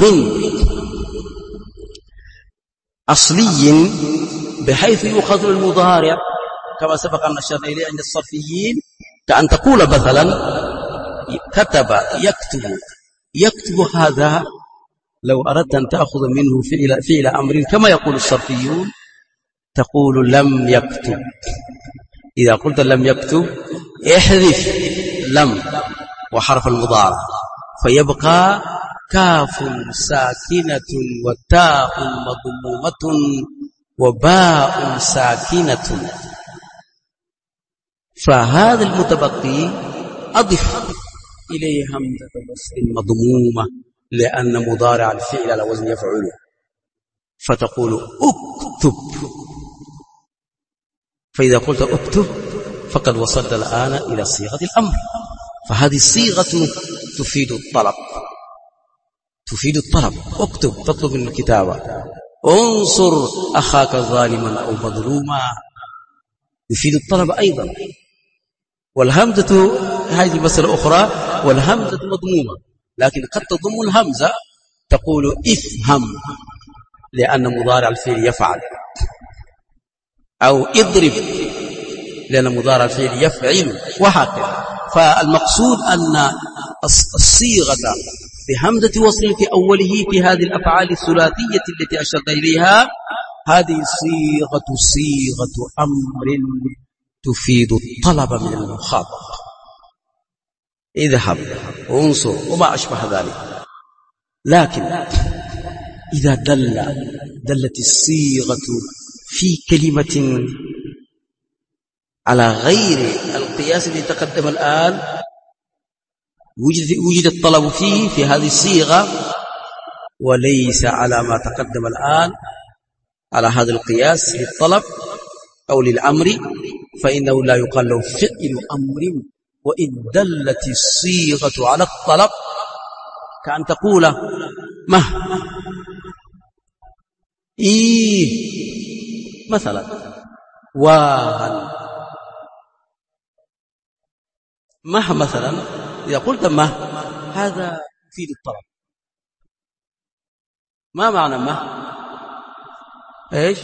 أصلي بحيث يؤخذ المضارع كما سبق أن أشرنا إليه عند الصرفيين، كأن تقول مثلا كتب، يكتب. هذا لو أردت أن تأخذ منه فعل أمر كما يقول الصرفيون تقول لم يكتب. إذا قلت لم يكتب احذف لم وحرف المضارع، فيبقى كاف ساكنة وتاء مضمومة وباء ساكنة، فهذا المتبقي أضف إليه همزة وصل مضمومة لأن مضارع الفعل على وزن يفعله، فتقول اكتب. فإذا قلت اكتب فقد وصلت الآن إلى صيغة الأمر، فهذه الصيغة تفيد الطلب، تفيد الطلب. اكتب تطلب من الكتابة. انصر أخاك ظالما أو مظلوما يفيد الطلب أيضا. والهمزة هذه مسألة أخرى، والهمزة مضمومة، لكن قد تضم الهمزة تقول افهم لأن مضارع الفعل يفعل، أو اضرب لأن مضارع الفعل يفعل، وهكذا. فالمقصود أن الصيغة بهمزة وصل في أوله في هذه الأفعال الثلاثية التي أشرت إليها، هذه صيغة أمر تفيد الطلب من المخاطب. اذهب وانصر وما أشبه ذلك. لكن إذا دلت الصيغة في كلمة على غير القياس الذي تقدم الآن، وجد الطلب فيه في هذه الصيغة وليس على ما تقدم الآن على هذا القياس للطلب أو للأمر، فإنه لا يقال له فعل أمر. وإن دلت الصيغة على الطلب كأن تقول مه إيه مثلا، وهل مه مثلا، إذا قلت مه هذا يفيد الطلب. ما معنى مه؟ إيش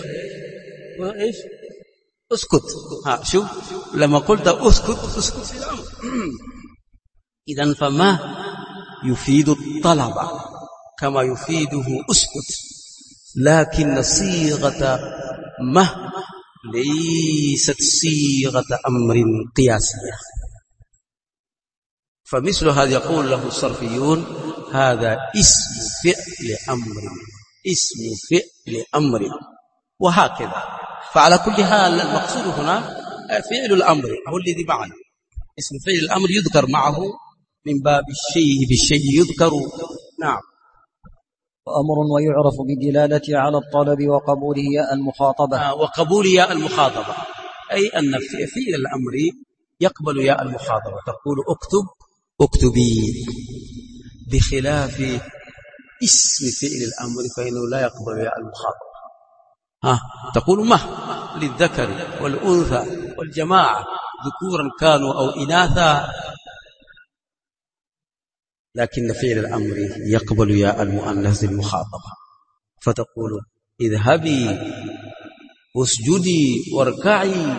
اسكت. شوف لما قلت اسكت في الأمر. إذن فما يفيد الطلب كما يفيده اسكت، لكن صيغة ما ليست صيغة أمر قياسية. فمثل هذا يقول له الصرفيون هذا اسم فعل أمر، اسم فعل أمر، وهكذا. فعلى كل حال المقصود هنا فعل الأمر هو الذي معنا. اسم فعل الأمر يذكر معه من باب الشيء بالشيء يذكر. نعم. وأمر ويعرف بدلالته على الطلب وقبوله ياء المخاطبة. وقبول ياء المخاطبة أي أن فعل الأمر يقبل ياء المخاطبة. تقول اكتب اكتبي، بخلاف اسم فعل الأمر فإنه لا يقبل ياء المخاطبة. تقول مه للذكر والأنثى والجماعة ذكورا كانوا أو إناثا، لكن فعل الأمر يقبل ياء المؤنث المخاطبة، فتقول اذهبي واسجدي واركعي،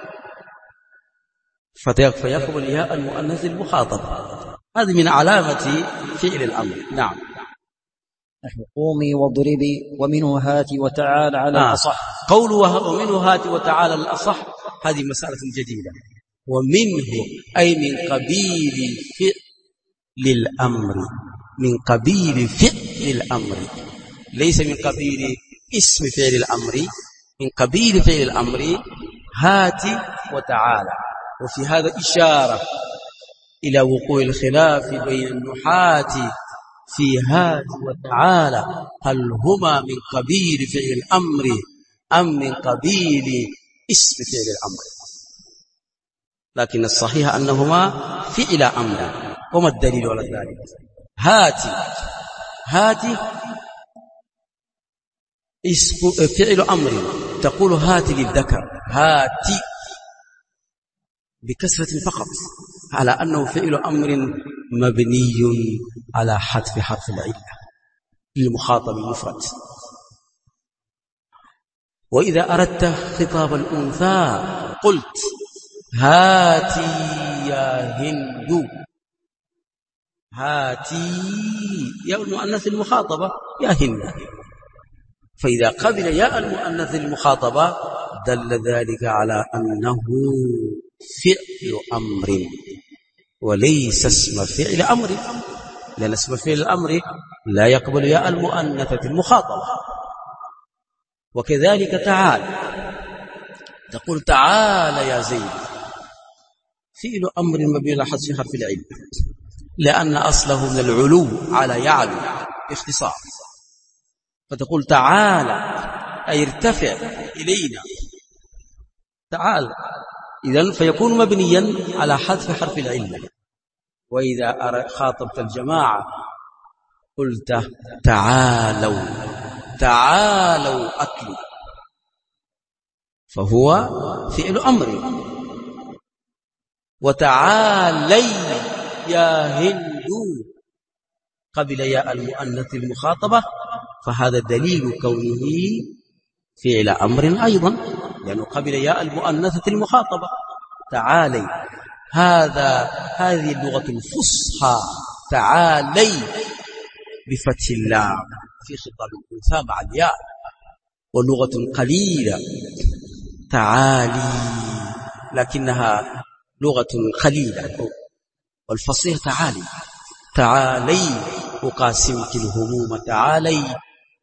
فيقبل ياء المؤنث المخاطبة. هذه من علامة فعل الأمر. نعم. قومي واضربي ومنه هاتي وتعال على الأصح. قوله ومنه هاتي وتعال على الأصح هذه مسألة جديدة. ومنه أي من قبيل فعل الأمر، من قبيل فعل الأمر، ليس من قبيل اسم فعل الأمر، من قبيل فعل الأمر هاتي وتعالى. وفي هذا إشارة إلى وقوع الخلاف بين النحاة في هاتي وتعالى، هل هما من قبيل فعل الأمر أم من قبيل اسم فعل الأمر؟ لكن الصحيح أنهما فعل أمر. وما الدليل على ذلك؟ هاتي اسم فعل أمر، تقول هاتي للذكر، هاتي بكسرة فقط، على أنه فعل أمر مبني على حذف حرف العلة للمخاطب المفرد. وإذا أردت خطاب الأنثى قلت هاتي يا هند، هاتي يا المؤنث المخاطبة يا هند. فإذا قبل يا المؤنث المخاطبة دل ذلك على أنه فعل أمر وليس اسم فعل أمر، لأن اسم فعل الأمر لا يقبل ياء المؤنثة المخاطبة. وكذلك تعال، تقول تعال يا زيد، فعل أمر مبني على حذف حرف العلة، لأن أصله من العلو على يعلو اختصار، فتقول تعال أي ارتفع إلينا، تعال، إذن فيكون مبنيا على حذف حرف العلة. وإذا خاطبت الجماعة قلت تعالوا، تعالوا أكلوا، فهو فعل أمر. وتعالي يا هند قبل ياء المؤنث المخاطبة، فهذا دليل كونه فعل أمر أيضا، لأنه قبل ياء المؤنثة المخاطبة. تعالي، هذه اللغة الفصحى، تعالي بفتح اللام في خطاب الأنثى مع الياء، ولغة قليلة تعالي لكنها لغة قليلة، والفصيح تعالي، تعالي أقاسمك الهموم تعالي،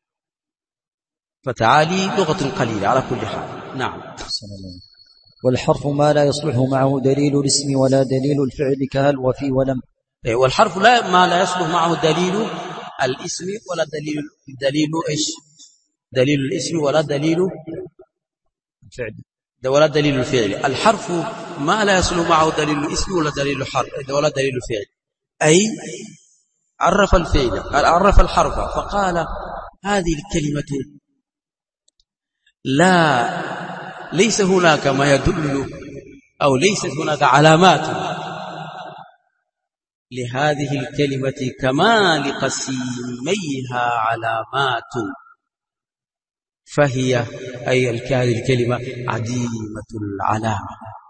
فتعالي لغة قليلة على كل حال. نعم. والحرف ما لا يصلح معه دليل الاسم ولا دليل الفعل كهل وفي ولم. والحرف ما لا يصلح معه دليل الاسم ولا دليل إيش؟ دليل الاسم ولا دليل الفعل ولا دليل الفعل. الحرف ما لا يصلح معه دليل الاسم ولا دليل الفعل، أي عرف الفعل، عرف الحرف فقال هذه الكلمة ليس هناك ما يدل أو ليست هناك علامات لهذه الكلمة كما لقسيميها علامات، فهي أي هذه الكلمة عديمة العلامة،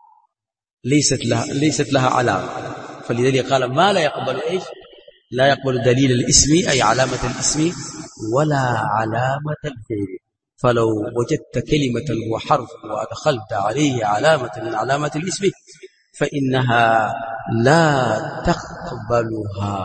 ليست لها علامة، فلذلك قال ما لا يقبل إيش؟ لا يقبل دليل الاسم أي علامة الاسم ولا علامة الفعل. فلو وجدت كلمة وحرف وأدخلت عليه علامة من علامة الاسم فإنها لا تقبلها.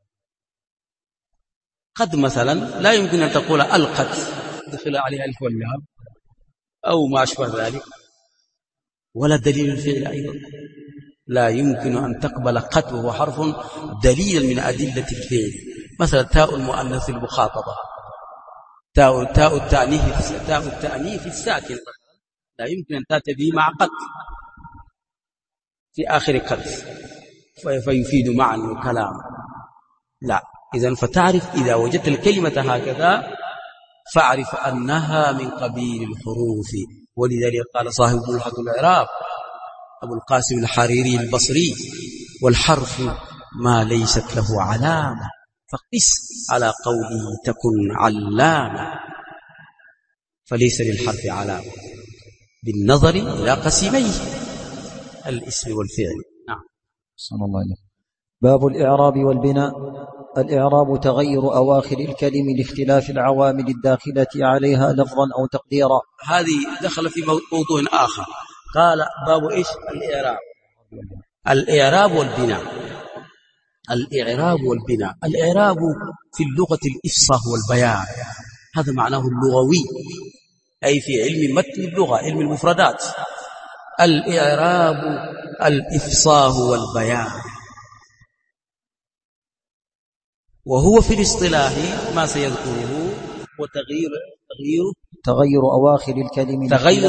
قد مثلا لا يمكن أن تقول ألقت دخل عليها الف واللام أو ما أشبه ذلك، ولا دليل الفعل أيضا لا يمكن أن تقبل قد وهو حرف دليل من أدلة الفعل. مثلا تاء المؤنث المخاطبة، تاء التأنيث الساكن لا يمكن أن تأتي به مع قد في آخر قد فيفيد معنى وكلام، لا. إذن فتعرف إذا وجدت الكلمة هكذا فاعرف أنها من قبيل الحروف. ولذلك قال صاحب ملحة الإعراب أبو القاسم الحريري البصري والحرف ما ليست له علامة فقس على قوله تكن علامة، فليس للحرف علامة بالنظر إلى قسميه الاسم والفعل. نعم. صلى الله عليه. باب الإعراب والبناء. الإعراب تغير أواخر الكلم لاختلاف العوامل الداخلة عليها لفظا أو تقديرا. هذه دخل في موضوع آخر، قال باب إيش؟ الإعراب والبناء. الإعراب والبناء. الإعراب في اللغة الإفصاح والبيان، هذا معناه اللغوي، أي في علم متن اللغة، علم المفردات. الإعراب الإفصاح والبيان، وهو في الاصطلاح ما سيذكره تغير أواخر الكلم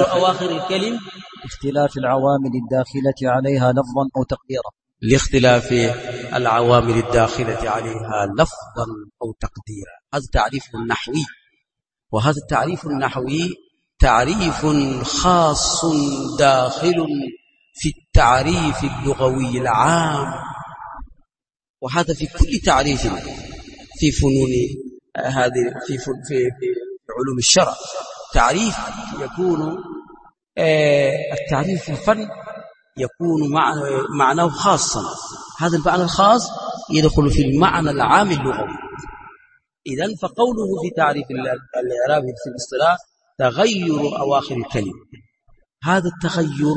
اختلاف العوامل الداخلة عليها لفظا أو تقديرا. لاختلاف العوامل الداخلة عليها لفظا أو تقديرا. هذا تعريف النحوي، وهذا التعريف النحوي تعريف خاص داخل في التعريف اللغوي العام، وهذا في كل تعريف في فنون هذه في علوم الشرع. تعريف يكون التعريف في الفن يكون معناه خاصا، هذا المعنى الخاص يدخل في المعنى العام اللغوي. إذن فقوله في تعريف الإعراب في الاصطلاح تغير أواخر الكلمة، هذا التغير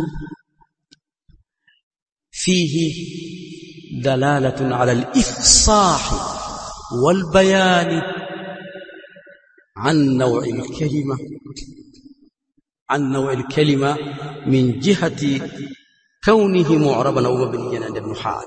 فيه دلالة على الإفصاح والبيان عن نوع الكلمة عن نوع الكلمة من جهة كونه معربا أو مبنيا عند النحاة.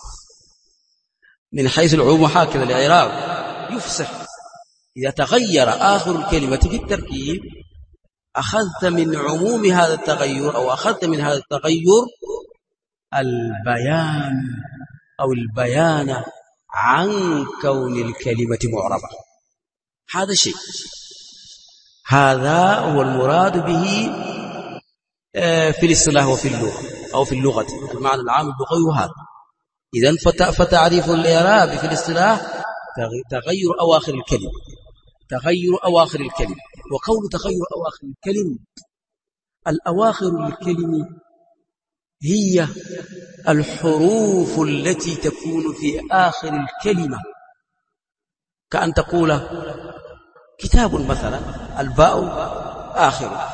من حيث العموم هكذا الإعراب يفصح إذا تغير آخر الكلمة في التركيب أخذت من عموم هذا التغير أو أخذت من هذا التغير البيان أو البيان عن كون الكلمة معربة. هذا شيء، هذا هو المراد به في الاصطلاح وفي اللغة أو في اللغة المعنى العام اللغوي هذا. إذن فتعريف الإعراب في الاصطلاح تغير أواخر الكلمة، تغير أواخر الكلمة. وقول تغير أواخر الكلمة، الأواخر الكلمة هي الحروف التي تكون في آخر الكلمة، كأن تقول كتاب مثلا الباء آخر،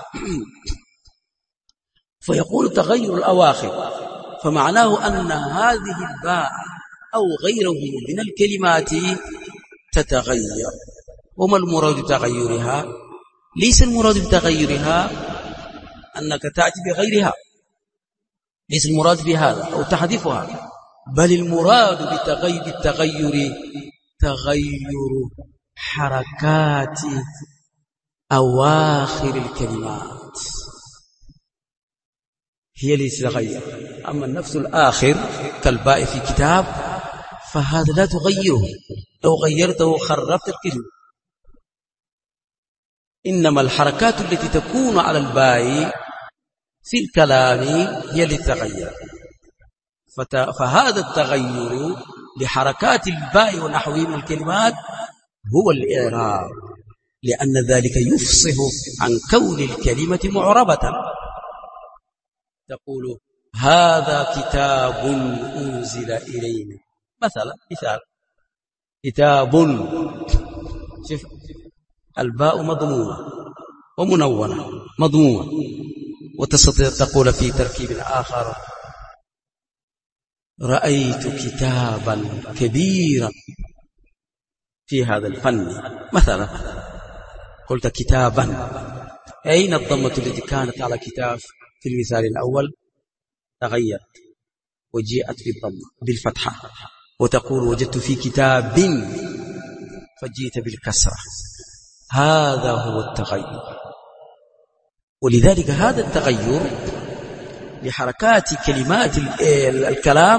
فيقول تغير الأواخر، فمعناه أن هذه الباء أو غيره من الكلمات تتغير. وما المراد بتغيرها؟ ليس المراد بتغيرها أنك تأتي بغيرها، ليس المراد بهذا أو تحذفها، بل المراد بالتغير تغير حركات أواخر الكلمات هي اللي تتغير. أما النفس الآخر كالباء في كتاب فهذا لا تغيره، لو غيرته خربت الكلمة. إنما الحركات التي تكون على الباء في الكلام هي اللي تتغير. فهذا التغير لحركات الباء ونحوه من الكلمات هو الإعراب، لأن ذلك يفصح عن كون الكلمة معربة. تقول هذا كتاب أنزل إلينا مثلا، مثال كتاب، شوف الباء مضمومة ومنونة مضمومة، وتستطيع تقول في تركيب آخر رأيت كتابا كبيرا في هذا الفن مثلا، قلت كتابا، أين الضمة التي كانت على كتاب في المثال الأول؟ تغيرت وجيئت بالضمة بالفتحة، وتقول وجدت في كتاب فجيت بالكسرة. هذا هو التغير. ولذلك هذا التغير لحركات كلمات الكلام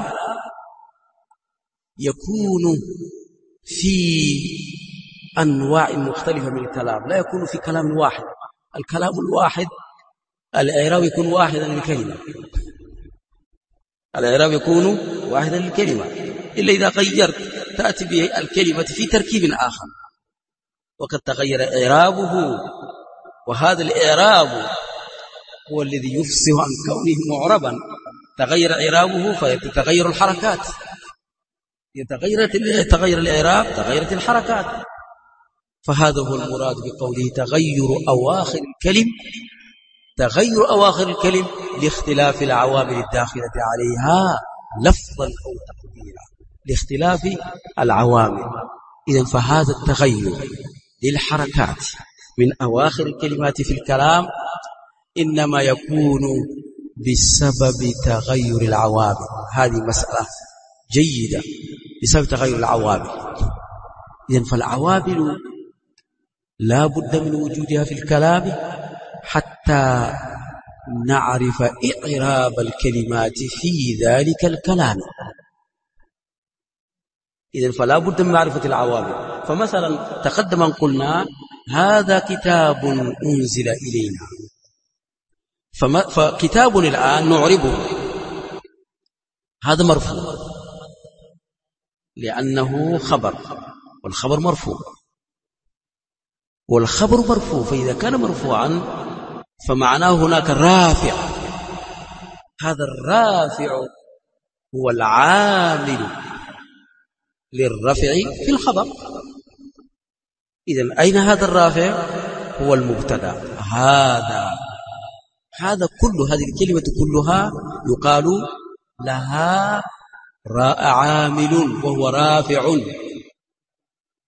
يكون في أنواع مختلفة من الكلام، لا يكون في كلام واحد. الكلام الواحد الإعراب يكون واحدا للكلمة، الإعراب يكون واحدا للكلمة، إلا إذا غيرت تأتي به الكلمة في تركيب آخر وقد تغير إعرابه. وهذا الإعراب هو الذي يفصح عن كونه معربا. تغير إعرابه فتتغير الحركات، يتغير الإعراب تغيرت الحركات. فهذا هو المراد بقوله تغير أواخر الكلم، تغير أواخر الكلم لاختلاف العوامل الداخلة عليها لفظا أو تقديرا، لاختلاف العوامل. إذن فهذا التغير للحركات من أواخر الكلمات في الكلام إنما يكون بسبب تغير العوامل. هذه مسألة جيدة، بسبب تغير العوامل. إذن فالعوامل لا بد من وجودها في الكلام حتى نعرف إعراب الكلمات في ذلك الكلام. إذن فلا بد من معرفة العوامل. فمثلا تقدم أن قلنا هذا كتاب أنزل إلينا، فكتاب الآن نعربه، هذا مرفوع لأنه خبر، والخبر مرفوع، والخبر مرفوع، فإذا كان مرفوعا فمعناه هناك رافع. هذا الرافع هو العامل للرفع في الخبر. إذن أين هذا الرافع؟ هو المبتدا. هذا كل هذه الكلمة كلها يقال لها عامل، وهو رافع.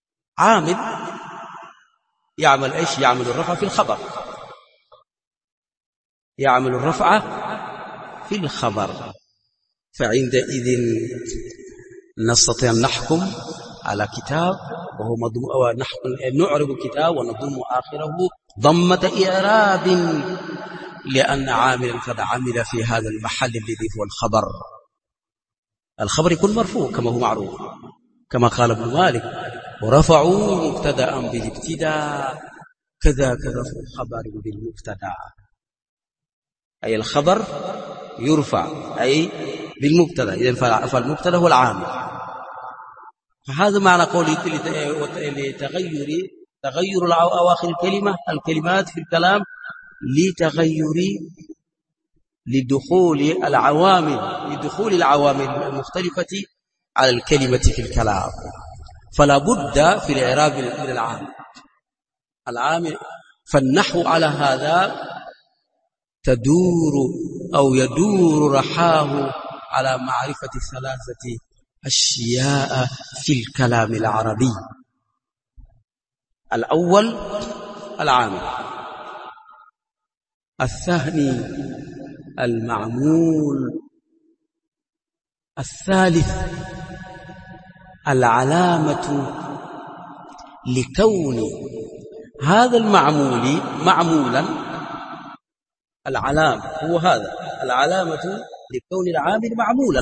عامل يعمل إيش؟ يعمل الرفع في الخبر. يعمل الرفع في الخبر، فعندئذ نستطيع أن نحكم على كتاب وهو نعرب الكتاب ونضم آخره ضمة إعراب، لأن عاملا قد عمل في هذا المحل الذي هو الخبر. الخبر يكون مرفوع كما هو معروف، كما قال ابن مالك: ورفعوا مبتدأ بالابتداء كذا كذا في الخبر بالمبتدأ. أي الخبر يرفع أي بالمبتدأ، إذن فالمبتدأ هو العامل. فهذا معنى قولي تغير أواخر الكلمات في الكلام لدخول العوامل المختلفة على الكلمة في الكلام، فلا بد في الإعراب من العامل. فالنحو على هذا يدور رحاه على معرفة 3 أشياء في الكلام العربي. الأول العامل، الثاني المعمول، الثالث العلامة لكون هذا المعمول معمولا. العلامة هو هذا، العلامة لكون العامل معمولا.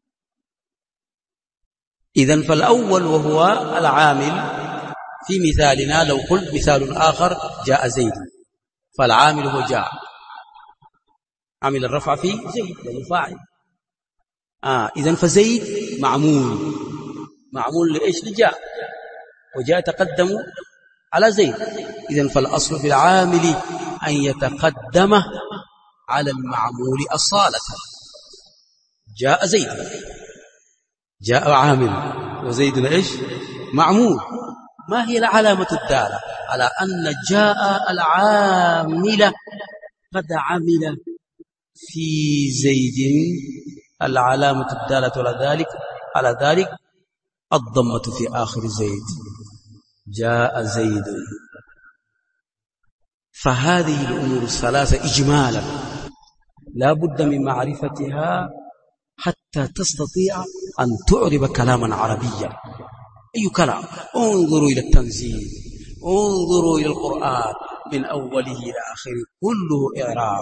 إذن فالأول وهو العامل، في مثالنا لو قلت مثال آخر: جاء زيد، فالعامل هو جاء، عمل الرفع في زيد والفاعل. إذن فزيد معمول لإيش؟ لجاء، وجاء تقدم على زيد. إذن فالأصل في العامل أن يتقدم على المعمول أصالة. جاء زيد، جاء عامل، وزيد إيش؟ معمول. ما هي العلامة الدالة على أن جاء العامل قد عمل في زيد؟ العلامة الدالة على ذلك الضمة في آخر زيد، جاء زيد. فهذه الأمور الثلاثة إجمالا لا بد من معرفتها حتى تستطيع أن تعرب كلاما عربيا. أي كلام، انظروا إلى التنزيل، انظروا إلى القرآن من أوله إلى آخره كله إعراب،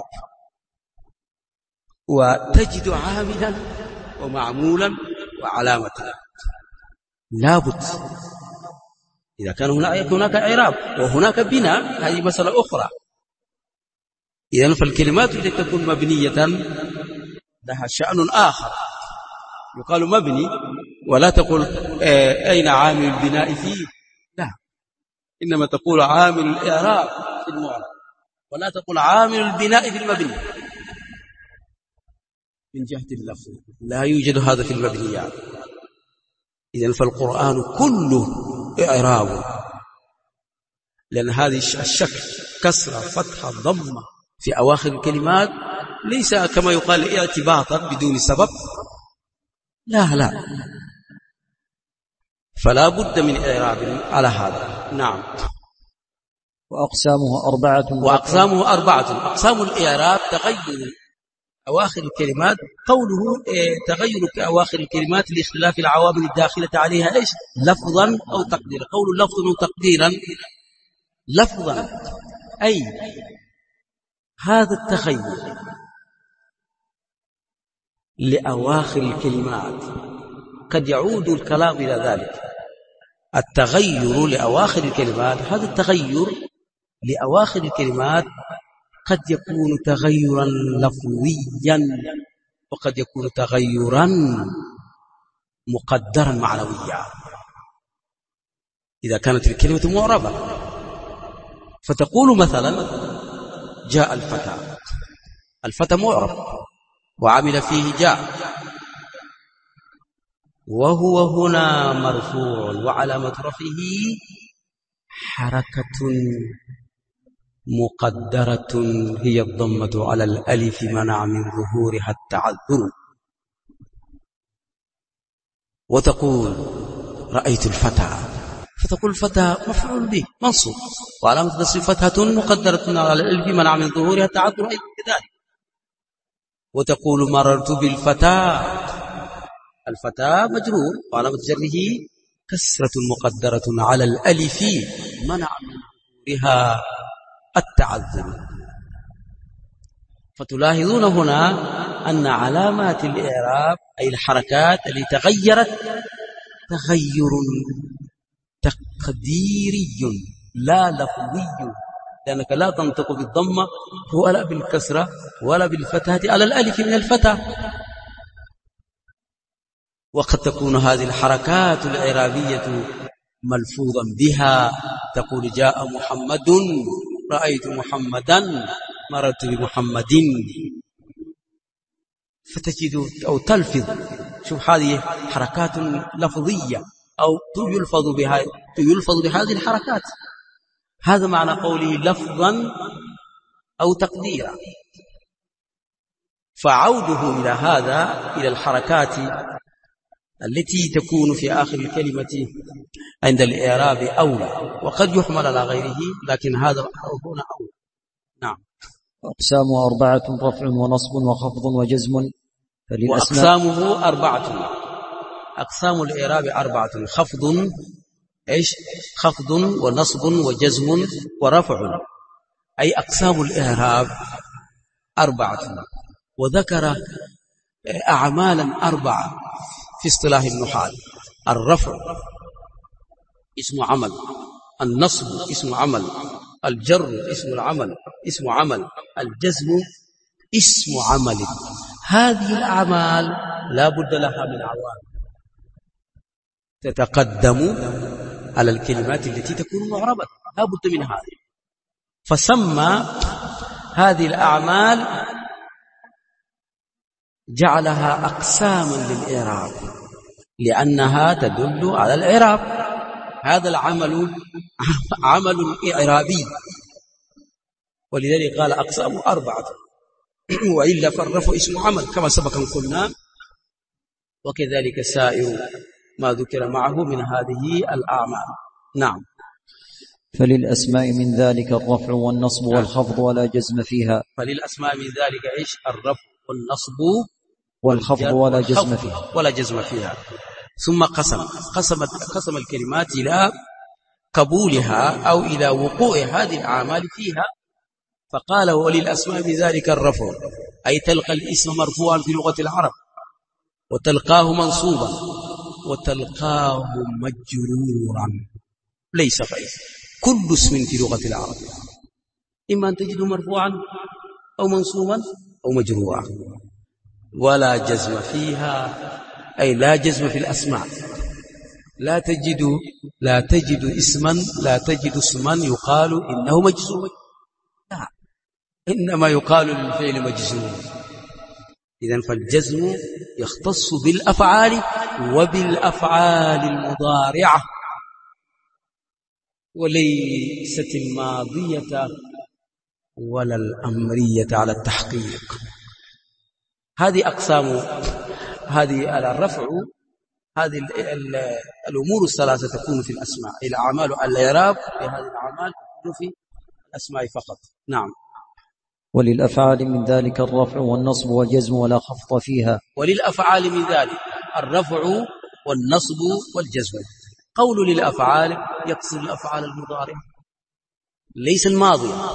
وتجد عاملا ومعمولا وعلامة. لابد إذا كان هناك إعراب وهناك بناء، هذه مسألة أخرى. إذن فالكلمات التي تكون مبنية لها شأن آخر، يقال مبني، ولا تقول أين عامل البناء فيه، لا، إنما تقول عامل الإعراب في المعرب، ولا تقول عامل البناء في المبني. من جهة اللفظ لا يوجد هذا في المبنيات. إذن فالقرآن كله إعراب، لأن هذه الشكل كسرة فتحة ضمة في أواخر الكلمات ليس كما يقال اعتباطا بدون سبب، لا، فلا بد من إعراب على هذا. نعم. وأقسامه أربعة. أقسام الإعراب تغير أواخر الكلمات. قوله تغير أواخر الكلمات لاختلاف العوامل الداخلة عليها إيش؟ لفظا أو تقديرا. قول لفظا أو تقديرا، لفظا أي هذا التغير لأواخر الكلمات، قد يعود الكلام إلى ذلك. التغير لأواخر الكلمات، هذا التغير لأواخر الكلمات قد يكون تغيرا لفظيا، وقد يكون تغيرا مقدرا معنويا. إذا كانت الكلمة معربة فتقول مثلا: جاء الفتى، الفتى معرب وعمل فيه جاء، وهو هنا مرفوع وعلامة رفعه حركة مقدرة هي الضمة على الألف منع من ظهورها التعذر. وتقول: رأيت الفتى، فتقول الفتى مفعول به منصوب وعلامة نصبه فتحة مقدرة على الألف منع من ظهورها التعذر أيضا كذلك. وتقول مررت بالفتاة، الفتاة مجرور وعلامة جره كسرة مقدرة على الألف منع من ظهورها التعذر. فتلاحظون هنا أن علامات الإعراب أي الحركات التي تغيرت تغير تقديري لا لفظي، لأنك لا تنطق بالضمة ولا بالكسرة ولا بالفتحة على الألف من الفتح. وقد تكون هذه الحركات الإعرابية ملفوظا بها، تقول جاء محمد، رأيت محمدا، مررت بمحمد، فتجد أو تلفظ. شوف هذه حركات لفظية أو يلفظ بهذه الحركات. هذا معنى قوله لفظا أو تقديرا. فعوده إلى هذا، إلى الحركات التي تكون في آخر الكلمة عند الإعراب أولى، وقد يحمل على غيره، لكن هذا هنا أولى. نعم. أقسامه 4: رفع ونصب وخفض وجزم. وأقسامه 4. أقسام الإعراب 4: خفض، خفض ونصب وجزم ورفع، أي أقسام الإعراب 4. وذكر أعمالا 4 في اصطلاح النحاة: الرفع اسم عمل، النصب اسم عمل، الجر اسم العمل اسم عمل، الجزم اسم عمل. هذه الأعمال لا بد لها من عوامل تتقدم على الكلمات التي تكون معربة، لا بد من هذه. فسمى هذه الأعمال، جعلها أقساما للإعراب لأنها تدل على الإعراب. هذا العمل عمل إعرابي، ولذلك قال أقسام 4. وإلا فالرفع اسم عمل كما سبق أن قلنا، وكذلك سائر ما ذكر معه من هذه الأعمال. نعم. فللأسماء من ذلك الرفع والنصب والخفض ولا جزم فيها. فللأسماء من ذلك الرفع والنصب والخفض ولا جزم فيها. ثم قسم الكلمات إلى قبولها أو إلى وقوع هذه الأعمال فيها. فقال وللأسماء بذلك الرفع، أي تلقى الاسم مرفوعا في لغة العرب، وتلقاه منصوبا، وتلقاه مجرورا، ليس غير. كل اسم في لغة العرب إما أن تجده مرفوعا أو منصوبا أو مجرورا. ولا جزم فيها، أي لا جزم في الأسماء. لا تجد اسما يقال إنه مجزوم، لا، إنما يقال للفعل مجزوم. إذن فالجزم يختص بالأفعال وبالأفعال المضارعة، وليست الماضية ولا الأمرية على التحقيق. هذه أقسام، هذه الرفع، هذه الأمور الثلاثة تكون في الأسماء. الأعمال الإعراب بهذه الأعمال تكون في الأسماء فقط. نعم. وللأفعال من ذلك الرفع والنصب والجزم ولا خفض فيها. وللأفعال من ذلك الرفع والنصب والجزم. قول للأفعال يقصد الأفعال المضارعة ليس الماضية.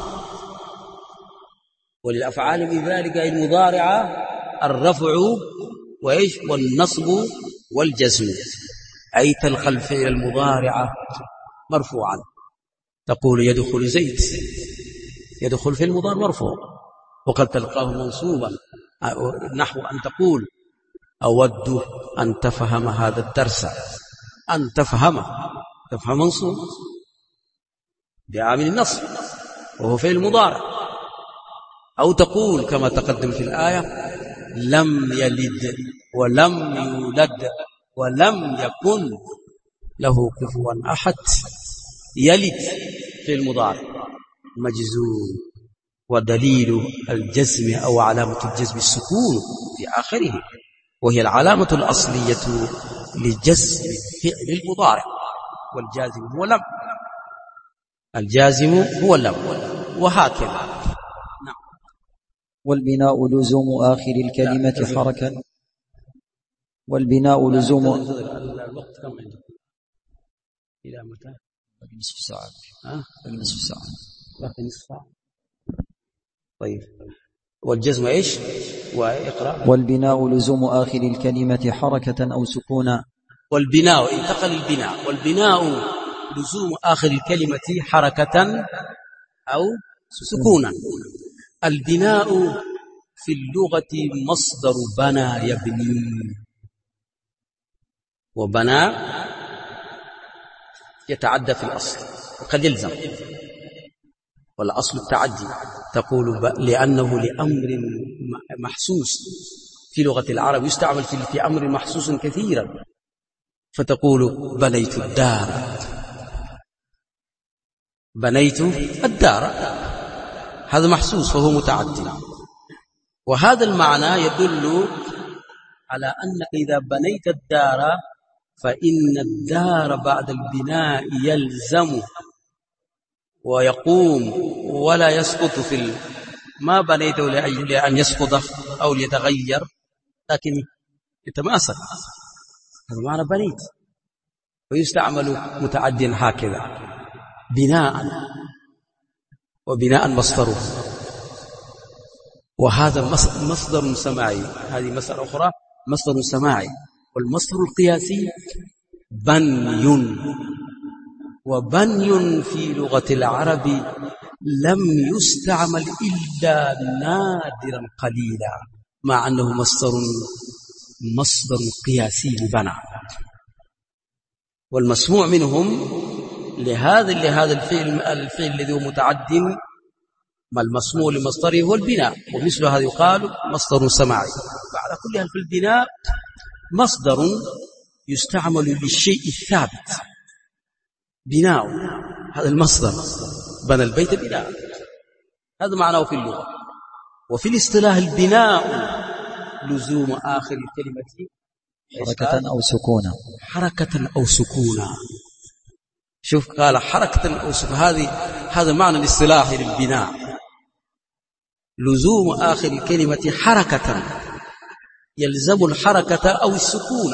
وللأفعال من ذلك المضارعة الرفع والنصب والجزم، أي تلقى الفعل المضارعة مرفوعا. تقول يدخل زيد، يدخل في المضارع مرفوع، وقد تلقاه منصوبا، نحو أن تقول أود أن تفهم هذا الدرس. أن تفهم منصوب بعامل النصب وهو فعل مضارع. أو تقول كما تقدم في الآية لم يلد ولم يولد ولم يكن له كفوا أحد. يلد في المضارع مجزوم، ودليل الجزم أو علامة الجزم السكون في آخره، وهي العلامة الأصلية لجزم فعل المضارع. والجازم هو لم، الجازم هو لم، وهكذا. والبناء لزوم آخر الكلمة حركة. والبناء لزوم. الوقت كم عندكم؟ إلى متى؟ باقي نصف ساعة. باقي نصف ساعة. باقي نصف ساعة. طيب، والجزم إيش؟ وإقرأ. والبناء لزوم آخر الكلمة حركة أو سكونا. والبناء، انتقل البناء. والبناء لزوم آخر الكلمة حركة أو سكونا. البناء في اللغة مصدر بنى يبني، وبنى يتعدى في الأصل وقد يلزم، والأصل التعدي. تقول لأنه لأمر محسوس. في لغة العرب يستعمل في أمر محسوس كثيرا، فتقول بنيت الدار، بنيت الدار، هذا محسوس فهو متعدي. وهذا المعنى يدل على أنك إذا بنيت الدار فإن الدار بعد البناء يلزم ويقوم ولا يسقط ما بنيته لأن يسقط أو ليتغير، لكن يتماسك. هذا معنى بنيت، ويستعمل متعديا هكذا بناء، وبناء مصدره، وهذا مصدر سماعي. هذه مسألة أخرى، مصدر سماعي. والمصدر القياسي بني، وبني في لغة العرب لم يستعمل إلا نادرا قليلا، مع أنه مصدر قياسي لبنى. والمسموع منهم لهذا الفعل الذي هو متعد، ما المسموع لمصدره هو البناء، ومثل هذا يقال مصدر سماعي. فعلى كل حال في البناء مصدر يستعمل للشيء الثابت، بناء، هذا المصدر، بنى البيت بناء، هذا معناه في اللغة. وفي الاصطلاح البناء لزوم آخر الكلمة حركة أو سكونا. حركة أو سكونا. شوف، قال حركة أو سكونا، هذا معنى الاصطلاحي للبناء، لزوم آخر الكلمة حركة، يلزم الحركة أو السكون.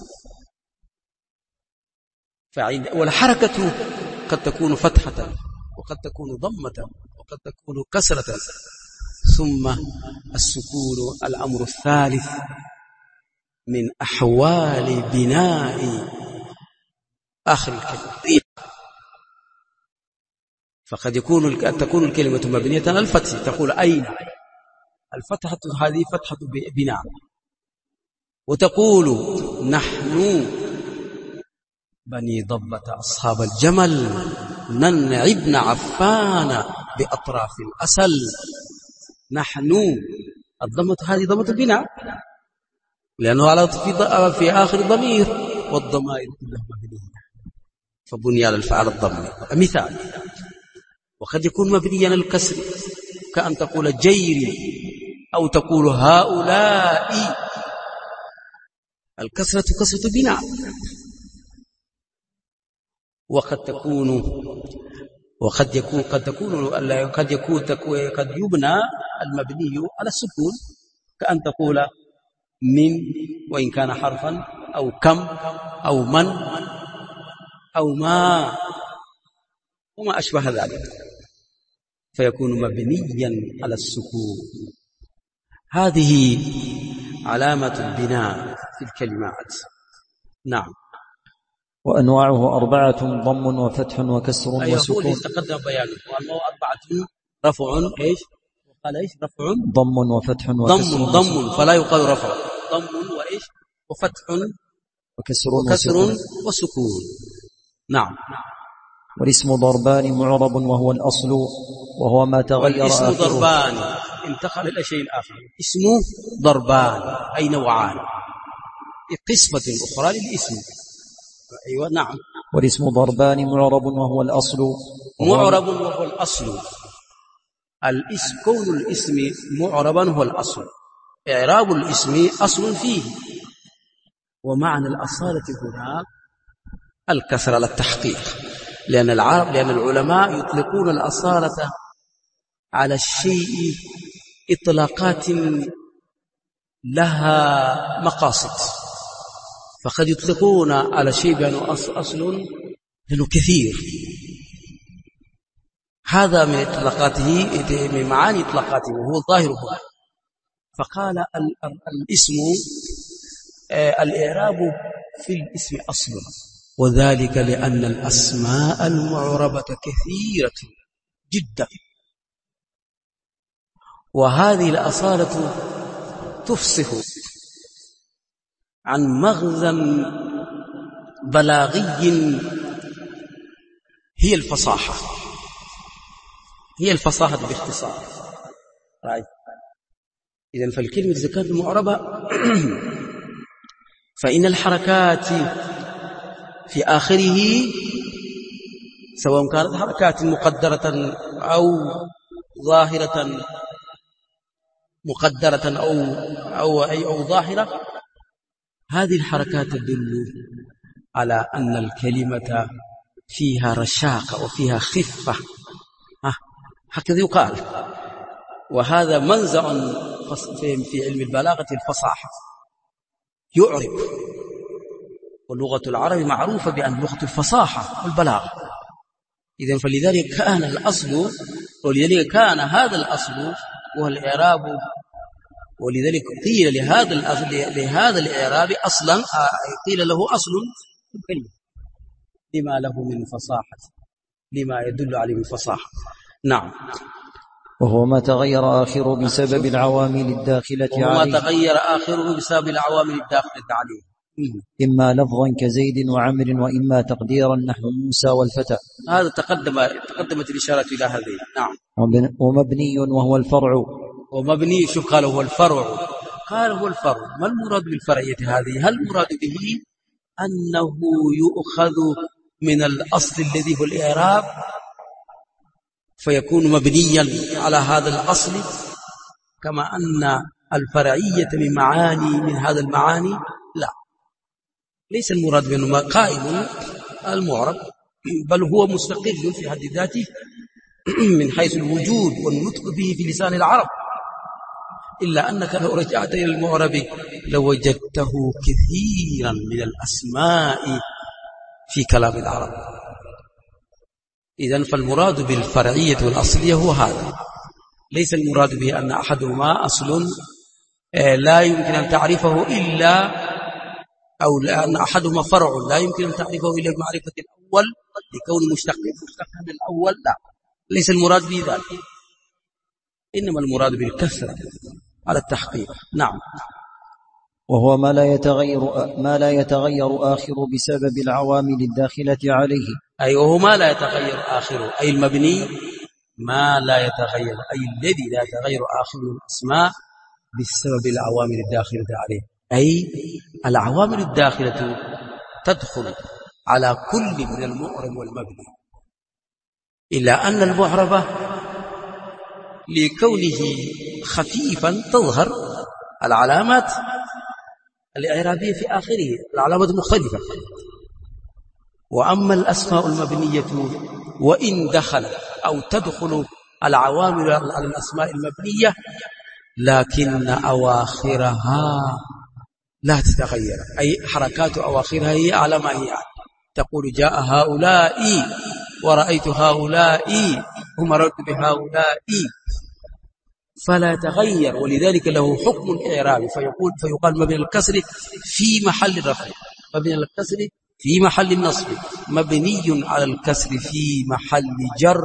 والحركة قد تكون فتحة، وقد تكون ضمة، وقد تكون كسرة، ثم السكون الأمر الثالث من أحوال بناء آخر الكلمة. فقد تكون الكلمة مبنية على الفتح، تقول أين، الفتحة هذه فتحة بناء. وتقول نحن بني ضبة أصحاب الجمل ننعي ابن عفان بأطراف الأسل. نحن، الضمة هذه ضمة البناء، لأنه على في آخر ضمير، والضمائر كلها مبنية، فبني على الضم. مثال، وقد يكون مبنيا الكسر، كأن تقول جيري، أو تقول هؤلاء. الكسرة كسرة بناء. قد يبنى المبني على السكون، كأن تقول من، وإن كان حرفا، أو كم، أو من، أو ما، وما أشبه ذلك، فيكون مبنيا على السكون. هذه علامة البناء في الكلمات. نعم. وأنواعه 4: ضم وفتح وكسر وسكون. أيوه، تقدم بيانه. وأنواعه 4: رفع، إيش قال؟ إيش رفع؟ ضم وفتح وكسر. ضم فلا يقال رفع، ضم وإيش؟ وفتح وكسر وسكون. نعم. والاسم ضربان معرب وهو الأصل، وهو ما تغير آخره. الاسم ضربان، انتقل إلى شيء آخر. اسمه ضربان، أي نوعان، قسمة أخرى للاسم. أيوة، نعم. والاسم ضربان معرب وهو الأصل. معرب وهو الأصل. الاسم، كون الاسم معربا هو الأصل. إعراب الاسم أصل فيه. ومعنى الأصالة هنا الكسر على التحقيق، لأن العلماء يطلقون الأصالة على الشيء إطلاقات لها مقاصد، فقد يطلقون على شيء بأنه أصل لأنه كثير. هذا من إطلاقاته، من معاني إطلاقاته، وهو الظاهر هنا. فقال الاسم الإعراب في الاسم أصل، وذلك لأن الأسماء المعربة كثيرة جدا، وهذه الأصالة تفصح عن مغزى بلاغي هي الفصاحة، هي الفصاحة باختصار. إذن فالكلمة إذا كانت معربة فإن الحركات في آخره سواء كانت حركات مقدرة أو ظاهرة، مقدرة أو ظاهرة، هذه الحركات تدل على أن الكلمة فيها رشاقة وفيها خفة، هكذا يقال. وهذا منزع في علم البلاغة الفصاحة، يعرب. واللغة العربية معروفة بأن لغة الفصاحة والبلاغة. إذن فلذلك كان الأصل، ولذلك كان هذا الأصل وهو الإعراب، ولذلك قيل لهذا الإعراب أصلا، قيل له أصل الكلمة لما له من فصاحة، لما يدل عليه من فصاحة. نعم. وهو ما تغير آخره بسبب العوامل الداخلة عليه، وهو ما تغير آخره بسبب العوامل الداخلة عليه، إما لفظا كزيد وعمر، وإما تقديرا نحو موسى والفتى. هذا تقدمت الإشارة إلى هذه. نعم. ومبني وهو الفرع. ومبني، شوف قال هو الفرع، قال هو الفرع. ما المراد بالفرعية هذه؟ هل المراد به أنه يؤخذ من الأصل الذي هو الإعراب فيكون مبنيا على هذا الأصل، كما أن الفرعية من هذا المعاني؟ لا، ليس المراد بأنه قائم المعرب، بل هو مستقل في حد ذاته من حيث الوجود والنطق به في لسان العرب. إلا أنك لو رجعت إلى المعرب لوجدته كثيرا من الأسماء في كلام العرب. إذن فالمراد بالفرعية والأصلية هو هذا، ليس المراد به أن أحدهما أصل لا يمكن أن تعرفه إلا، أو أن أحدهما فرع لا يمكن أن تعرفه إلا بمعرفة الأول لكون مشتقا من الأول. لا، ليس المراد به ذلك، إنما المراد بالكثرة على التحقيق. نعم. وهو ما لا يتغير آخر بسبب العوامل الداخلة عليه. أي وهو ما لا يتغير آخره، أي المبني ما لا يتغير، أي الذي لا يتغير آخر الأسماء بسبب العوامل الداخلة عليه. أي العوامل الداخلة تدخل على كل من المعرب والمبني، إلا أن المعربة لكونه خفيفا تظهر العلامات الإعرابية في آخره، العلامات مختلفة. وأما الأسماء المبنية وإن دخلت أو تدخل العوامل على الأسماء المبنية لكن أواخرها لا تتغير، أي حركات أواخرها هي على ما هي. تقول جاء هؤلاء ورأيت هؤلاء ومررت بهؤلاء، فلا يتغير، ولذلك له حكم الإعراب. فيقال مبني الكسر في محل رفع، مبني الكسر في محل النصب، مبني على الكسر في محل جر.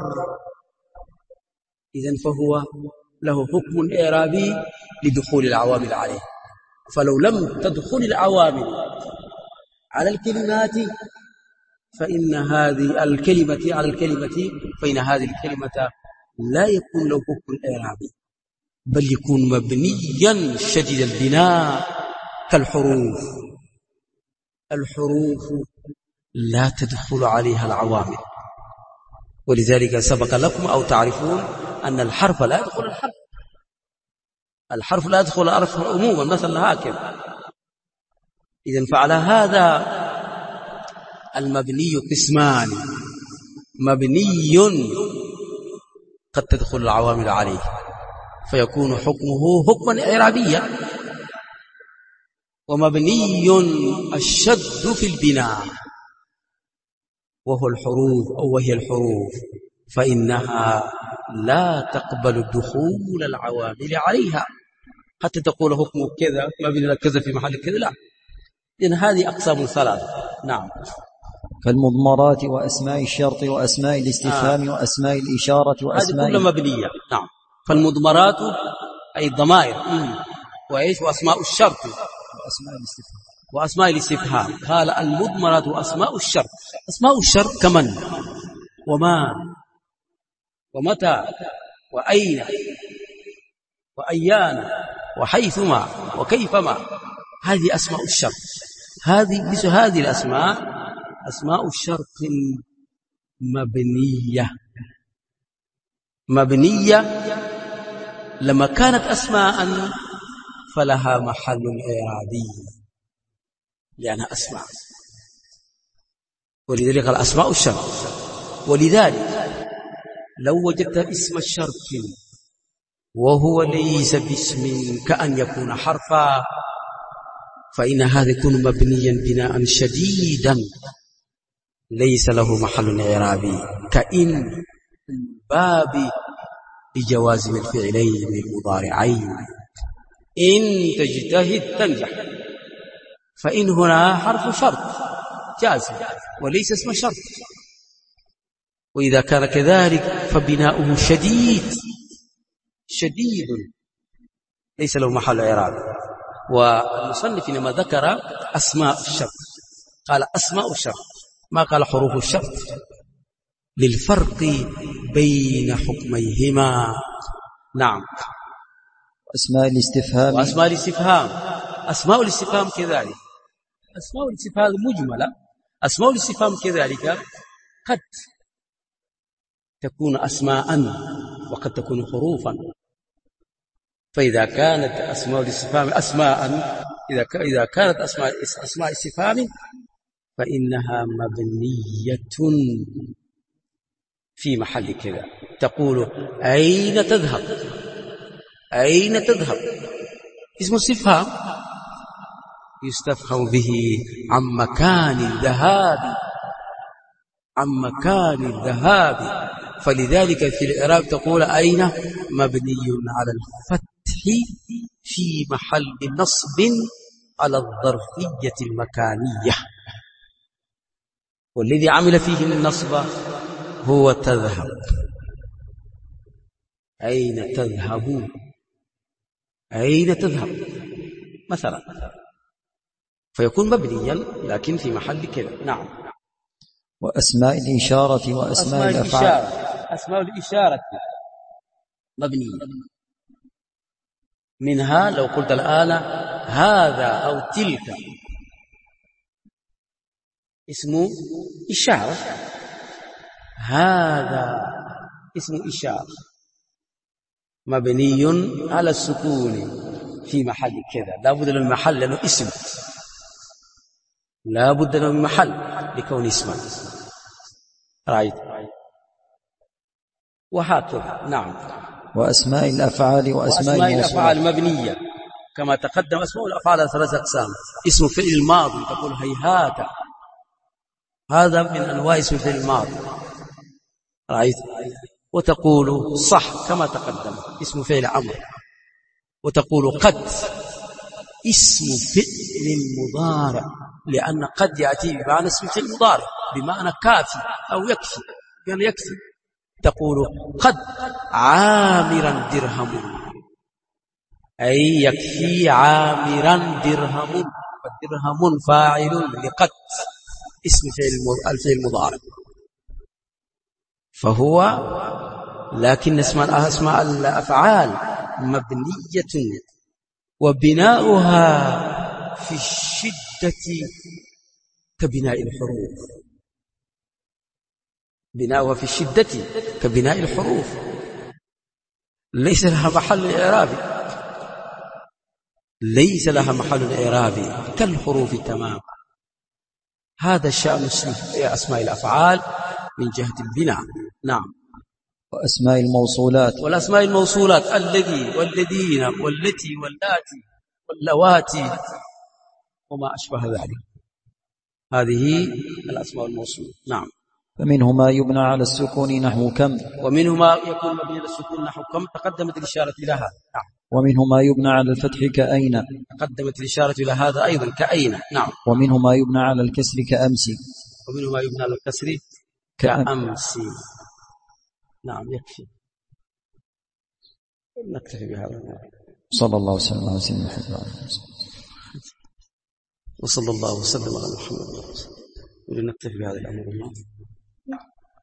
إذن فهو له حكم إعرابي لدخول العوامل عليه. فلو لم تدخل العوامل على الكلمات فإن هذه الكلمة على الكلمة، فإن هذه الكلمة لا يكون له حكم إعرابي، بل يكون مبنيا شديد البناء كالحروف. الحروف لا تدخل عليها العوامل، ولذلك سبق لكم أو تعرفون أن الحرف لا يدخل الحرف لا يدخل الحرف عموما، مثل هكذا. إذن فعلى هذا المبني قسمان: مبني قد تدخل العوامل عليه، فيكون حكمه حكما إعرابيا. ومبني الشد في البناء وهي الحروف فإنها لا تقبل دخول العوامل عليها، حتى تقول حكمه كذا مبني كذا في محل كذا، لا، لأن هذه أقسام ثلاثة. نعم. كالمضمرات وأسماء الشرط وأسماء الاستفهام وأسماء الإشارة وأسماء هذه كلها مبنية. نعم. فالمضمرات أي الضمائر وإيش وأسماء الشرط وأسماء الاستفهام. قال المضمرات وأسماء الشرط. أسماء الشرط كمن وما ومتى وأين وأيان وحيثما وكيفما، هذه أسماء الشرط. مثل هذه الأسماء أسماء الشرط مبنية لما كانت أسماء فلها محل إعرابي لأنها أسماء، ولذلك قال أسماء الشرط. ولذلك لو وجدت اسم الشرط وهو ليس باسم كأن يكون حرفا فإن هذا يكون مبنيا بناء شديدا ليس له محل إعرابي، كإن باب بجوازم الفعلين المضارعين إن تجتهد تنجح، فإن هنا حرف شرط جازم وليس اسم شرط، وإذا كان كذلك فبناؤه شديد ليس له محل إعراب. والمصنف لما ذكر أسماء الشرط قال أسماء الشرط ما قال حروف الشرط للفرق بين حكميهما. نعم. أسماء الاستفهام أسماء الاستفهام كذلك. أسماء الاستفهام مجملة. أسماء الاستفهام كذلك قد تكون أسماء وقد تكون حروفا. فإذا كانت أسماء الاستفهام أسماء إذا كانت أسماء استفهام فإنها مبنية في محل كذا. تقول أين تذهب اسم استفهام يستفهم به عن مكان الذهاب، فلذلك في الإعراب تقول أين مبني على الفتح في محل نصب على الظرفية المكانية، والذي عمل فيه النصب هو تذهب. أين تذهب مثلا، فيكون مبنيا لكن في محل كذا. نعم. وأسماء الإشارة وأسماء الأفعال. أسماء الإشارة مبنية، منها لو قلت الآن هذا أو تلك اسم إشارة، هذا اسم إشارة مبني على السكون في محل كذا، لا بد له من محل لأنه اسم، لا بد له من محل لكون اسما. رأيت؟ وهكذا. نعم. وأسماء الأفعال وأسماء الأفعال مبنية كما تقدم. أسماء الأفعال ثلاثة أقسام: اسم فعل الماضي تقول هيهات، هذا من أنواع اسم فعل الماضي. رأيت؟ وتقول صح كما تقدم اسم فعل أمر، وتقول قد اسم فعل مضارع، لأن قد يأتي بمعنى اسم فعل مضارع بمعنى كافي أو يكفي، يعني يكفي. تقول قد عامرا درهم، أي يكفي عامرا درهم، والدرهم فاعل لقد اسم الفعل المضارع. فهو لكن اسماء الأفعال مبنية، وبناؤها في الشدة كبناء الحروف. بناؤها في الشدة كبناء الحروف، ليس لها محل إعرابي، ليس لها محل إعرابي كالحروف تماما. هذا الشأن أسماء الأفعال من جهة البناء. نعم. وأسماء الموصولات والأسماء الموصولات الذي والذين والتي واللاتي واللواتي وما أشبه ذلك، هذه الأسماء الموصولة. نعم. فمنه ما يبنى على السكون نحو كم، ومنه ما يكون مبني على السكون نحو كم، تقدمت الإشارة إلى هذا. نعم. ومنه ما يبنى على الفتح كأين، تقدمت الإشارة إلى هذا أيضا، كأين. نعم. ومنه ما يبنى على الكسر كأمس، ومنه ما يبنى على الكسر كأمس. نعم يكفي، نكتفي بهذا. صلى الله وسلم على سيدنا محمد وصلى الله وسلم على محمد. نكتفي بهذا الأمر.